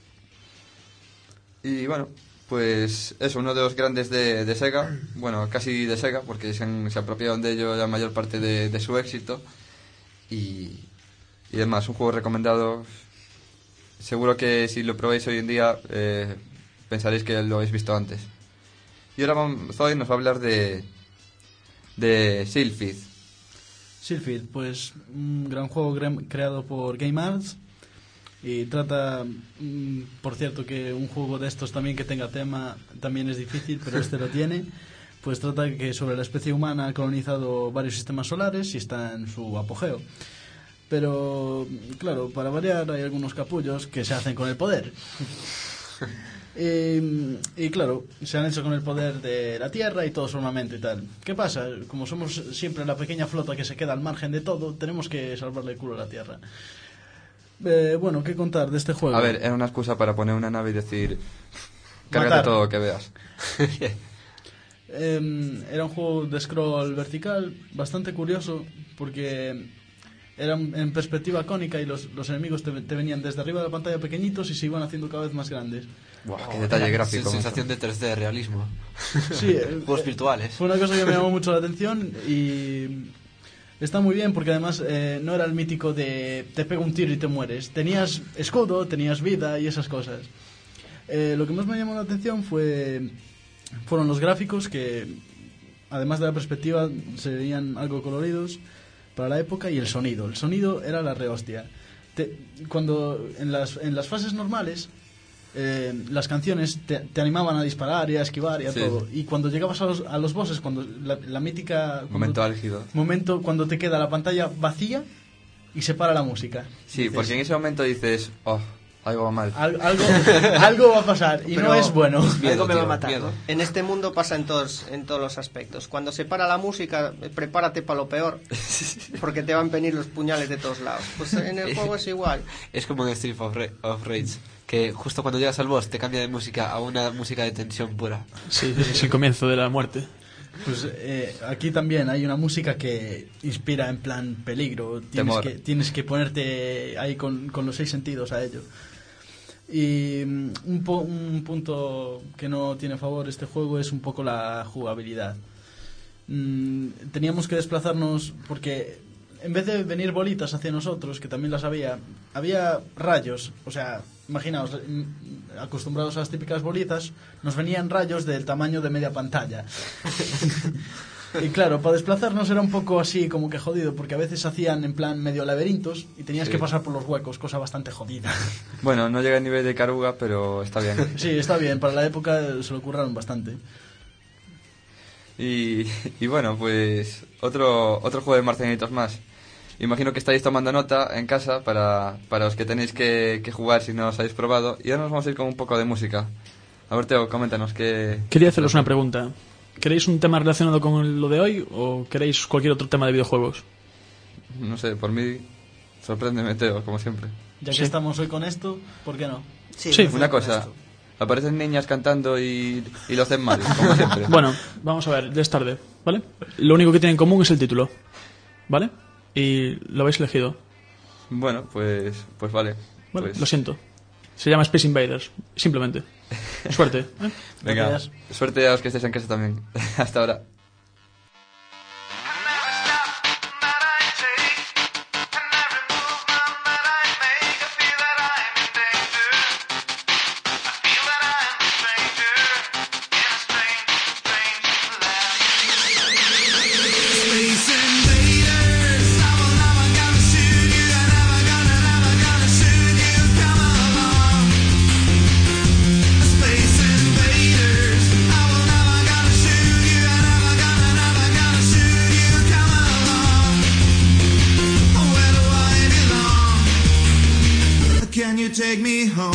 Speaker 1: Y bueno, pues eso, uno de los grandes de Sega, bueno, casi de Sega, porque se apropiaron de ello la mayor parte de su éxito. Y además, un juego recomendado. Seguro que si lo probáis hoy en día pensaréis que lo habéis visto antes. Y ahora Zoe nos va a hablar de Silphied.
Speaker 5: Silphied, pues un gran juego creado por Game Arts y trata, por cierto, que un juego de estos también que tenga tema también es difícil, pero este lo tiene. pues trata que sobre la especie humana ha colonizado varios sistemas solares y está en su apogeo. Pero, claro, para variar hay algunos capullos que se hacen con el poder. Y claro, se han hecho con el poder de la Tierra y todo su armamento y tal. ¿Qué pasa? Como somos siempre la pequeña flota que se queda al margen de todo, tenemos que salvarle el culo a la Tierra. Bueno, ¿qué contar de este juego?
Speaker 1: A ver, era una excusa para poner una nave y decir... Cárgate todo lo que veas.
Speaker 5: Era un juego de scroll vertical bastante curioso porque era en perspectiva cónica y los enemigos te venían desde arriba de la pantalla pequeñitos y se iban haciendo cada vez más grandes.
Speaker 1: Buah, qué detalle gráfico.
Speaker 3: Sensación de 3D, realismo.
Speaker 5: Sí,
Speaker 3: juegos virtuales.
Speaker 5: Fue una cosa que me llamó mucho la atención y está muy bien porque además no era el mítico de te pego un tiro y te mueres. Tenías escudo, tenías vida y esas cosas. Lo que más me llamó la atención fueron los gráficos que, además de la perspectiva, se veían algo coloridos para la época, y el sonido. El sonido era la rehostia. Cuando en las fases normales las canciones te animaban a disparar y a esquivar y a todo, y cuando llegabas a los bosses, cuando la mítica
Speaker 1: momento álgido,
Speaker 5: cuando te queda la pantalla vacía y se para la música.
Speaker 1: Sí,
Speaker 5: dices,
Speaker 1: porque en ese momento dices, oh, algo va mal.
Speaker 5: Algo va a pasar y no es bueno.
Speaker 4: Algo me va a matar, ¿no?
Speaker 2: En este mundo pasa en todos los aspectos. Cuando se para la música, prepárate para lo peor, porque te van a venir los puñales de todos lados. Pues en el juego es igual.
Speaker 3: Es como en Street of Rage, que justo cuando llegas al boss te cambia de música a una música de tensión pura.
Speaker 7: Sí, es el comienzo de la muerte.
Speaker 5: Pues aquí también hay una música que inspira en plan peligro. Tienes que ponerte ahí con los 6 sentidos a ello. Y un punto que no tiene favor este juego es un poco la jugabilidad. Teníamos que desplazarnos porque en vez de venir bolitas hacia nosotros, que también las había rayos. O sea, imaginaos, acostumbrados a las típicas bolitas, nos venían rayos del tamaño de media pantalla. Y claro, para desplazarnos era un poco así como que jodido, porque a veces hacían en plan medio laberintos y tenías que pasar por los huecos, cosa bastante jodida.
Speaker 1: Bueno, no llega al nivel de Caruga, pero está bien.
Speaker 5: Sí, está bien, para la época se lo curraron bastante.
Speaker 1: Y bueno, pues otro juego de marcianitos más. Imagino que estáis tomando nota en casa para los que tenéis que jugar si no os habéis probado. Y ahora nos vamos a ir con un poco de música. A ver, Teo, coméntanos qué...
Speaker 7: Quería haceros una pregunta. ¿Queréis un tema relacionado con lo de hoy o queréis cualquier otro tema de videojuegos?
Speaker 1: No sé, por mí, sorpréndeme, Teo, como siempre.
Speaker 5: Ya que estamos hoy con esto, ¿por qué no?
Speaker 7: Sí.
Speaker 1: Una cosa, aparecen niñas cantando y lo hacen mal, como siempre.
Speaker 7: Bueno, vamos a ver, ya es tarde, ¿vale? Lo único que tienen en común es el título, ¿vale? Y lo habéis elegido.
Speaker 1: Bueno, pues vale.
Speaker 7: Vale,
Speaker 1: Pues...
Speaker 7: lo siento. Se llama Space Invaders, simplemente. Suerte.
Speaker 1: Venga,
Speaker 5: Gracias.
Speaker 1: suerte a los que estéis en casa también. Hasta ahora.
Speaker 8: Can you take me home?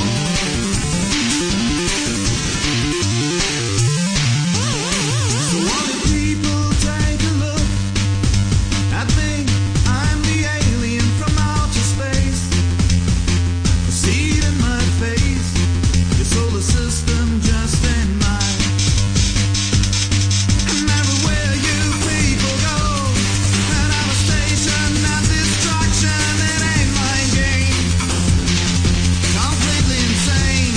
Speaker 8: So all the people take a look. I think I'm the alien from outer space. I see it in my face. The solar system just ain't mine. And everywhere you people go, and I'm a station of destruction. It ain't my game. Completely insane.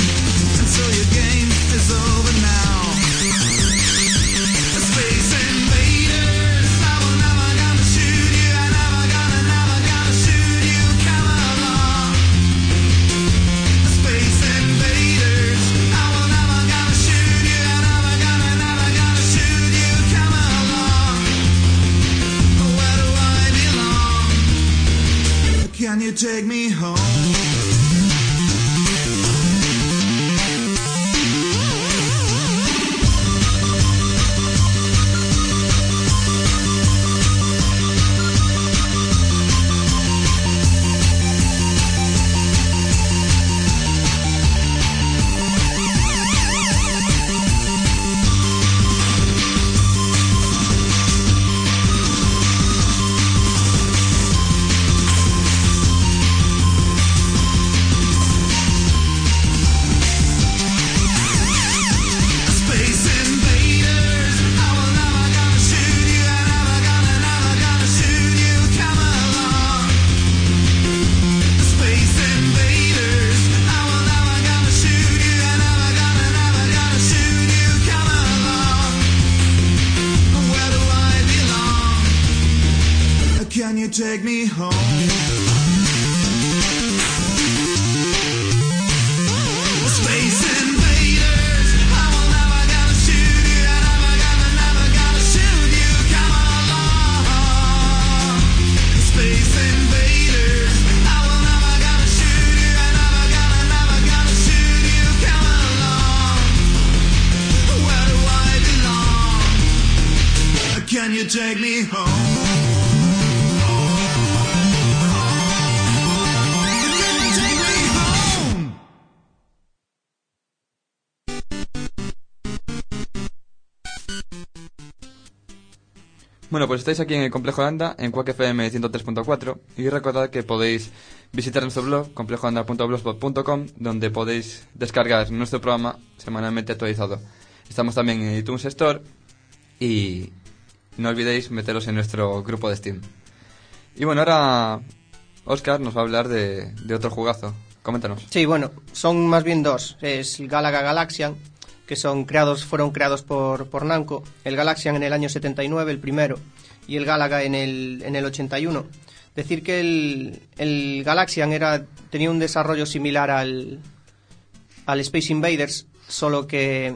Speaker 1: Bueno, pues estáis aquí en el Complejo Landa, en Quack FM 103.4, y recordad que podéis visitar nuestro blog, complejoanda.blogspot.com, donde podéis descargar nuestro programa semanalmente actualizado. Estamos también en iTunes Store, y no olvidéis meteros en nuestro grupo de Steam. Y bueno, ahora Óscar nos va a hablar de otro jugazo. Coméntanos.
Speaker 2: Sí, bueno, son más bien dos. Es el Galaga Galaxian, que fueron creados por Namco. El Galaxian en el año 79, el primero, y el Galaga en el 81. Decir que el Galaxian tenía un desarrollo similar al Space Invaders, solo que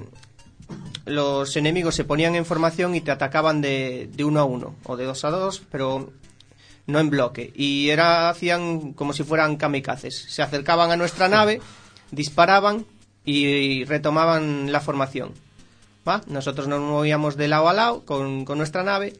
Speaker 2: los enemigos se ponían en formación y te atacaban de 1 a 1 o de 2 a 2, pero no en bloque. Y hacían como si fueran kamikazes. Se acercaban a nuestra nave, disparaban y retomaban la formación. ¿Va? Nosotros nos movíamos de lado a lado con nuestra nave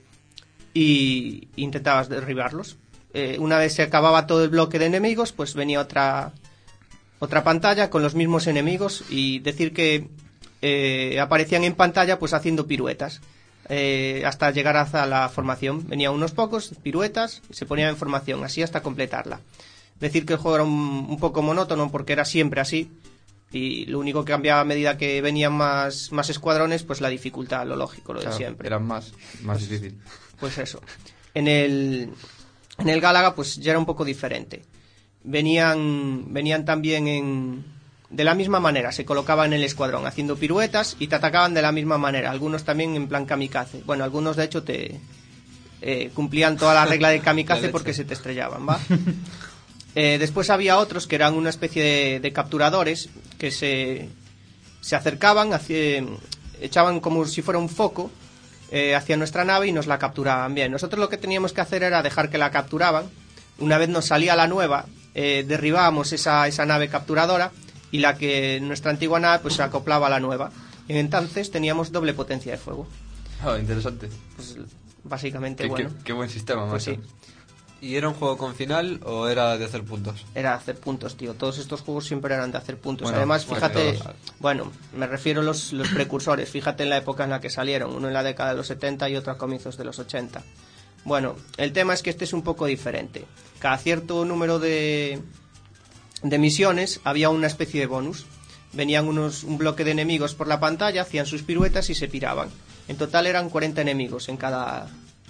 Speaker 2: y intentabas derribarlos. Una vez se acababa todo el bloque de enemigos, pues venía otra pantalla con los mismos enemigos, y decir que aparecían en pantalla pues haciendo piruetas hasta llegar hasta la formación. Venían unos pocos, piruetas, y se ponían en formación, así hasta completarla. Decir que el juego era un poco monótono porque era siempre así, y lo único que cambiaba a medida que venían más escuadrones, pues la dificultad, lo lógico, lo de siempre.
Speaker 1: Era más difícil.
Speaker 2: Pues eso. En el Gálaga pues ya era un poco diferente. Venían también de la misma manera, se colocaban en el escuadrón haciendo piruetas y te atacaban de la misma manera, algunos también en plan kamikaze. Bueno, algunos de hecho cumplían toda la regla de kamikaze porque se te estrellaban, ¿va? Después había otros que eran una especie de capturadores que se acercaban, echaban como si fuera un foco hacia nuestra nave y nos la capturaban. Bien, nosotros lo que teníamos que hacer era dejar que la capturaban. Una vez nos salía la nueva, derribábamos esa nave capturadora, y nuestra antigua nave pues se acoplaba a la nueva. Y entonces teníamos doble potencia de fuego.
Speaker 1: Interesante.
Speaker 2: Pues básicamente, bueno.
Speaker 1: Qué buen sistema,
Speaker 2: pues
Speaker 1: macho.
Speaker 2: sí.
Speaker 3: ¿Y era un juego con final o era de hacer puntos?
Speaker 2: Era de hacer puntos, tío. Todos estos juegos siempre eran de hacer puntos.
Speaker 1: Bueno,
Speaker 2: Además,
Speaker 1: pues
Speaker 2: fíjate,
Speaker 1: todos.
Speaker 2: bueno, me refiero a los precursores. Fíjate en la época en la que salieron. Uno en la década de los 70 y otro a comienzos de los 80. Bueno, el tema es que este es un poco diferente. Cada cierto número de misiones había una especie de bonus. Venían un bloque de enemigos por la pantalla, hacían sus piruetas y se piraban. En total eran 40 enemigos en cada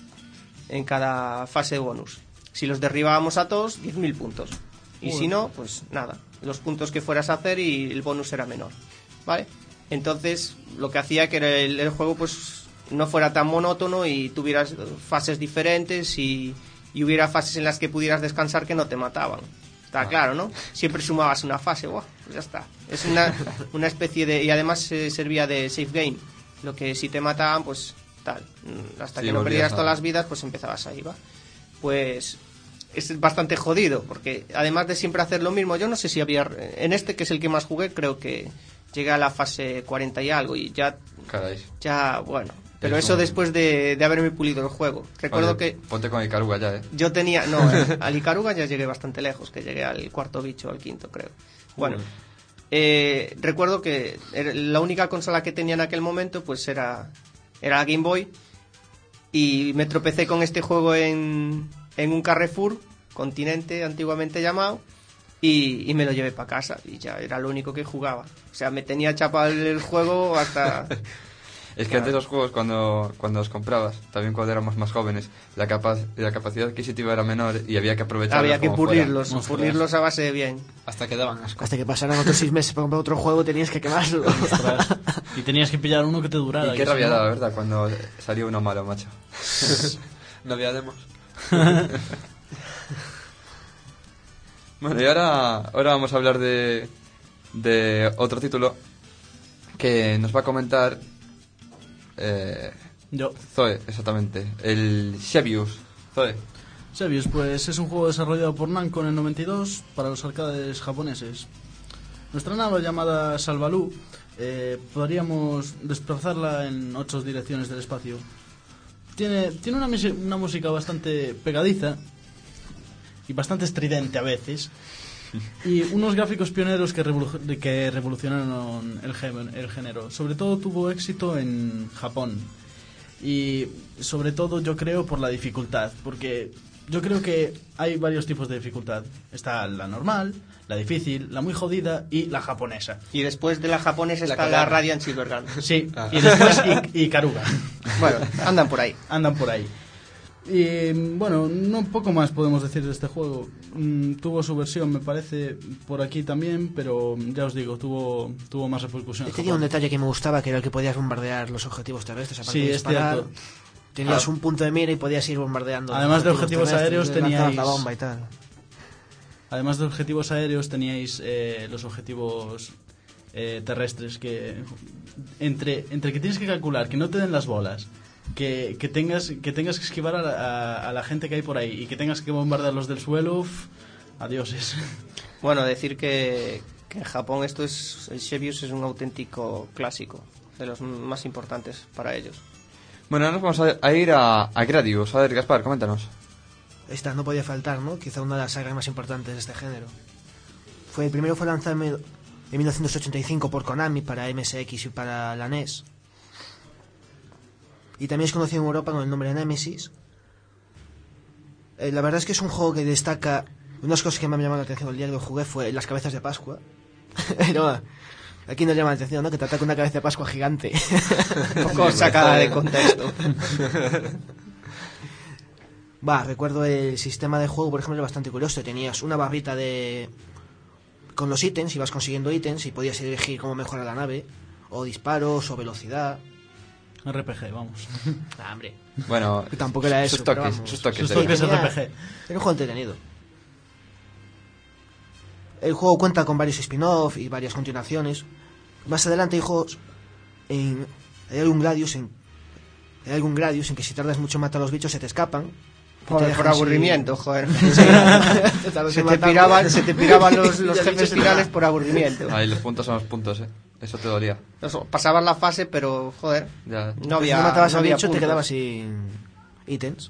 Speaker 2: fase de bonus. Si los derribábamos a todos, 10.000 puntos. Y si no, pues nada, los puntos que fueras a hacer y el bonus era menor, ¿vale? Entonces, lo que hacía que el juego pues no fuera tan monótono y tuvieras fases diferentes y hubiera fases en las que pudieras descansar que no te mataban. Está claro, ¿no? Siempre sumabas una fase, ¡buah! Pues ya está. Es una especie de... Y además servía de safe game. Lo que si te mataban, pues tal. Hasta
Speaker 1: Sí,
Speaker 2: que no perdieras
Speaker 1: a-
Speaker 2: todas las vidas, pues empezabas ahí, ¿va? Pues es bastante jodido, porque además de siempre hacer lo mismo, yo no sé si había... En este, que es el que más jugué, creo que llegué a la fase 40 y algo, y ya,
Speaker 1: Caray.
Speaker 2: bueno... Pero
Speaker 1: Es
Speaker 2: eso
Speaker 1: un-
Speaker 2: después de haberme pulido el juego. Recuerdo
Speaker 1: Oye,
Speaker 2: que
Speaker 1: ponte con el Icaruga ya,
Speaker 2: yo tenía... No, al Icaruga ya llegué bastante lejos, que llegué al cuarto bicho, al quinto, creo. Bueno, recuerdo que la única consola que tenía en aquel momento pues era la Game Boy, y me tropecé con este juego en un Carrefour, Continente antiguamente llamado, y me lo llevé para casa, y ya era lo único que jugaba. O sea, me tenía chapado el juego hasta...
Speaker 1: Es que antes los juegos, cuando los comprabas, también cuando éramos más jóvenes, la capacidad adquisitiva era menor y había que aprovecharlos.
Speaker 2: Había que
Speaker 1: como fuera.
Speaker 2: pulirlos a base de bien.
Speaker 3: Hasta que daban asco.
Speaker 4: Hasta que pasaran otros 6 meses para comprar otro juego, tenías que quemarlo.
Speaker 5: Y tenías que pillar uno que te durara.
Speaker 1: Y qué
Speaker 5: que
Speaker 1: rabia
Speaker 5: si no-
Speaker 1: daba, ¿verdad? Cuando salió uno malo, macho.
Speaker 3: No había demos.
Speaker 1: Bueno, y ahora vamos a hablar de otro título que nos va a comentar
Speaker 5: Yo.
Speaker 1: Zoe, exactamente. El Xevious. Zoe.
Speaker 5: Xevious, pues es un juego desarrollado por Namco en el 92 para los arcades japoneses. Nuestra nave llamada Salvalú podríamos desplazarla en 8 direcciones del espacio. Tiene una música bastante pegadiza y bastante estridente a veces, y unos gráficos pioneros que revolucionaron el género. Sobre todo tuvo éxito en Japón. Y sobre todo yo creo por la dificultad, porque yo creo que hay varios tipos de dificultad. Está la normal, la difícil, la muy jodida y la japonesa.
Speaker 2: Y después de la japonesa está la Radiant Silvergun.
Speaker 5: Sí, y después y Karuga.
Speaker 2: Bueno, andan por ahí.
Speaker 5: Andan por ahí. Y bueno, no poco más podemos decir de este juego. Tuvo su versión, me parece, por aquí también, pero ya os digo, tuvo más repercusión.
Speaker 4: Tenía un detalle que me gustaba, que era el que podías bombardear los objetivos terrestres. Aparte
Speaker 5: Sí,
Speaker 4: de
Speaker 5: es
Speaker 4: disparar,
Speaker 5: cierto.
Speaker 4: tenías un punto de mira y podías ir bombardeando.
Speaker 5: Además de
Speaker 4: los
Speaker 5: objetivos aéreos,
Speaker 4: terrestres, lanzar
Speaker 5: teníais-
Speaker 4: la bomba y tal.
Speaker 5: Además de objetivos aéreos, teníais los objetivos terrestres, que entre que tienes que calcular que no te den las bolas, que tengas que esquivar a la gente que hay por ahí y que tengas que bombardear los del suelo, adioses.
Speaker 2: Bueno, decir que en Japón el Xevious es un auténtico clásico, de los más importantes para ellos.
Speaker 1: Bueno, ahora nos vamos a ir a Gradius. A ver, Gaspar, coméntanos.
Speaker 4: Esta no podía faltar, ¿no? Quizá una de las sagas más importantes de este género. El primero fue lanzado en 1985 por Konami para MSX y para la NES. Y también es conocido en Europa con el nombre de Nemesis. La verdad es que es un juego que destaca... Unas cosas que me han llamado la atención el día que lo jugué fue las cabezas de Pascua. Pero aquí nos llama la atención, ¿no? Que te ataca una cabeza de Pascua gigante.
Speaker 2: Un poco sacada de contexto.
Speaker 4: Recuerdo el sistema de juego, por ejemplo, era bastante curioso. Tenías una barrita con los ítems, ibas consiguiendo ítems y podías elegir cómo mejorar la nave, o disparos, o velocidad.
Speaker 5: RPG, vamos.
Speaker 4: Hombre.
Speaker 1: Bueno,
Speaker 4: Que tampoco era eso,
Speaker 1: sus
Speaker 4: pero
Speaker 1: toques,
Speaker 4: vamos.
Speaker 1: sus toques.
Speaker 5: Sus
Speaker 1: de-
Speaker 5: toques
Speaker 4: Tenía-
Speaker 5: RPG.
Speaker 4: Era un juego entretenido. El juego cuenta con varios spin-off y varias continuaciones. Más adelante hay juegos hay algún Gradius en que si tardas mucho en matar a los bichos se te escapan. Que te
Speaker 2: Por
Speaker 4: dejan
Speaker 2: aburrimiento,
Speaker 4: sin-
Speaker 2: joder.
Speaker 4: Tardas
Speaker 2: Se
Speaker 4: en
Speaker 2: te
Speaker 4: matarlos.
Speaker 2: piraban los
Speaker 4: Y el bicho
Speaker 2: jefes
Speaker 4: se te
Speaker 2: finales
Speaker 4: va.
Speaker 2: por aburrimiento.
Speaker 1: Ahí los puntos son los puntos, Eso te dolía.
Speaker 2: Pasabas la fase, pero, joder,
Speaker 1: Ya.
Speaker 2: no había
Speaker 4: Si matabas
Speaker 2: no
Speaker 4: al
Speaker 2: había
Speaker 4: bicho te
Speaker 2: puntos.
Speaker 4: quedabas sin ítems.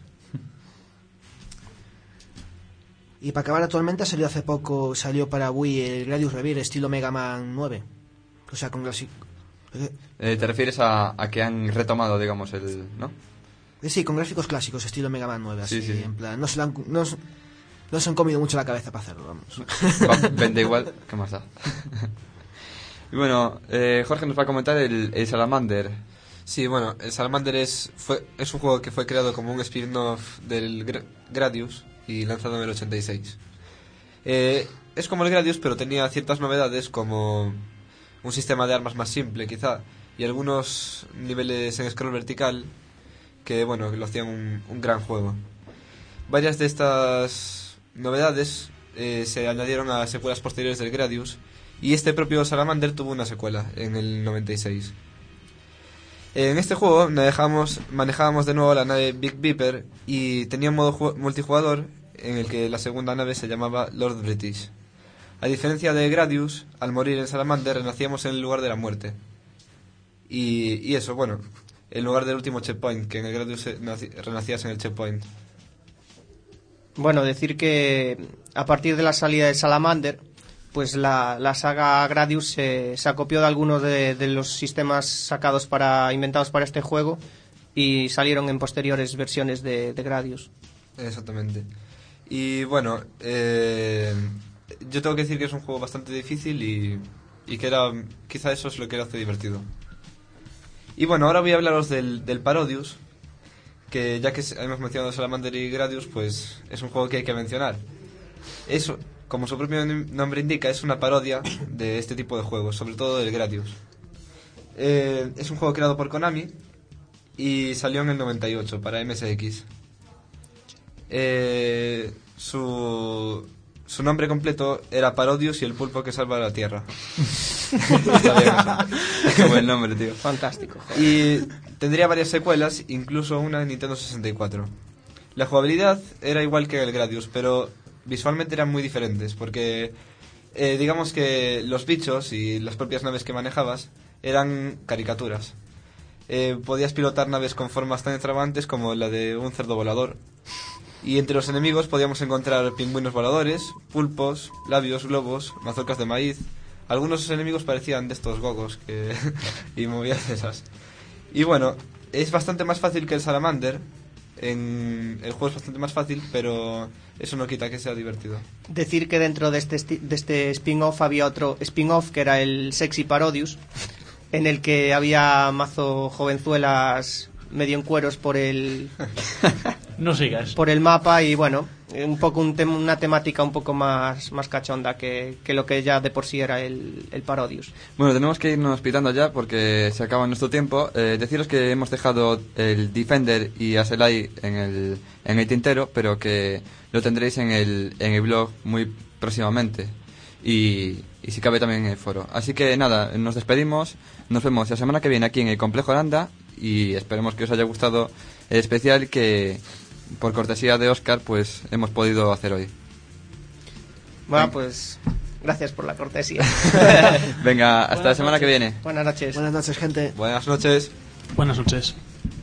Speaker 4: Y para acabar, actualmente salió para Wii el Gradius Reveal estilo Mega Man 9. O sea, con
Speaker 1: Te refieres a que han retomado, digamos, ¿no?
Speaker 4: sí, con gráficos clásicos estilo Mega Man 9, así,
Speaker 1: Sí, sí.
Speaker 4: en plan, no se han comido mucho la cabeza para hacerlo, vamos.
Speaker 1: Vende igual, ¿qué más da? Y bueno, Jorge nos va a comentar el Salamander.
Speaker 3: Sí, bueno, el Salamander es un juego que fue creado como un spin-off del Gradius y lanzado en el 86. Es como el Gradius, pero tenía ciertas novedades como un sistema de armas más simple, quizá, y algunos niveles en scroll vertical que, bueno, que lo hacían un gran juego. Varias de estas novedades se añadieron a secuelas posteriores del Gradius, y este propio Salamander tuvo una secuela en el 96. En este juego manejábamos de nuevo la nave Big Beeper y tenía un modo multijugador en el que la segunda nave se llamaba Lord British. A diferencia de Gradius, al morir en Salamander renacíamos en el lugar de la muerte. Y eso, bueno, en lugar del último checkpoint, que en el Gradius renacías en el checkpoint.
Speaker 2: Bueno, decir que a partir de la salida de Salamander, pues la saga Gradius se acopió de algunos de los sistemas inventados para este juego y salieron en posteriores versiones de Gradius.
Speaker 3: Exactamente. Y bueno, yo tengo que decir que es un juego bastante difícil y que quizá eso es lo que lo hace divertido. Y bueno, ahora voy a hablaros del Parodius, que ya que hemos mencionado Salamander y Gradius, pues es un juego que hay que mencionar. Eso, como su propio nombre indica, es una parodia de este tipo de juegos, sobre todo del Gradius. Es un juego creado por Konami y salió en el 98 para MSX. Su nombre completo era Parodius y el pulpo que salva la Tierra. Está bien.
Speaker 1: Qué buen nombre, tío.
Speaker 2: Fantástico. Joder.
Speaker 3: Y tendría varias secuelas, incluso una en Nintendo 64. La jugabilidad era igual que el Gradius, pero visualmente eran muy diferentes, porque digamos que los bichos y las propias naves que manejabas eran caricaturas. Podías pilotar naves con formas tan extravagantes como la de un cerdo volador. Y entre los enemigos podíamos encontrar pingüinos voladores, pulpos, labios, globos, mazorcas de maíz. Algunos enemigos parecían de estos gogos y movías esas. Y bueno, es bastante más fácil que el Salamander. El juego es bastante más fácil, pero eso no quita que sea divertido.
Speaker 2: Decir que dentro de este spin-off había otro spin-off que era el Sexy Parodius, en el que había mazo jovenzuelas medio en cueros por el
Speaker 5: No sigas.
Speaker 2: por el mapa, y bueno, un poco una temática un poco más cachonda que lo que ya de por sí era el Parodius.
Speaker 1: Bueno, tenemos que irnos pitando ya porque se acaba nuestro tiempo. Deciros que hemos dejado el Defender y Aselai en el tintero, pero que lo tendréis en el blog muy próximamente. Y si cabe también en el foro. Así que nada, nos despedimos. Nos vemos la semana que viene aquí en el Complejo Aranda. Y esperemos que os haya gustado el especial que, por cortesía de Óscar, pues hemos podido hacer hoy.
Speaker 2: Bueno, pues gracias por la cortesía.
Speaker 1: Venga, hasta la semana que viene.
Speaker 2: Buenas noches.
Speaker 4: Buenas noches, gente.
Speaker 3: Buenas noches.
Speaker 7: Buenas noches.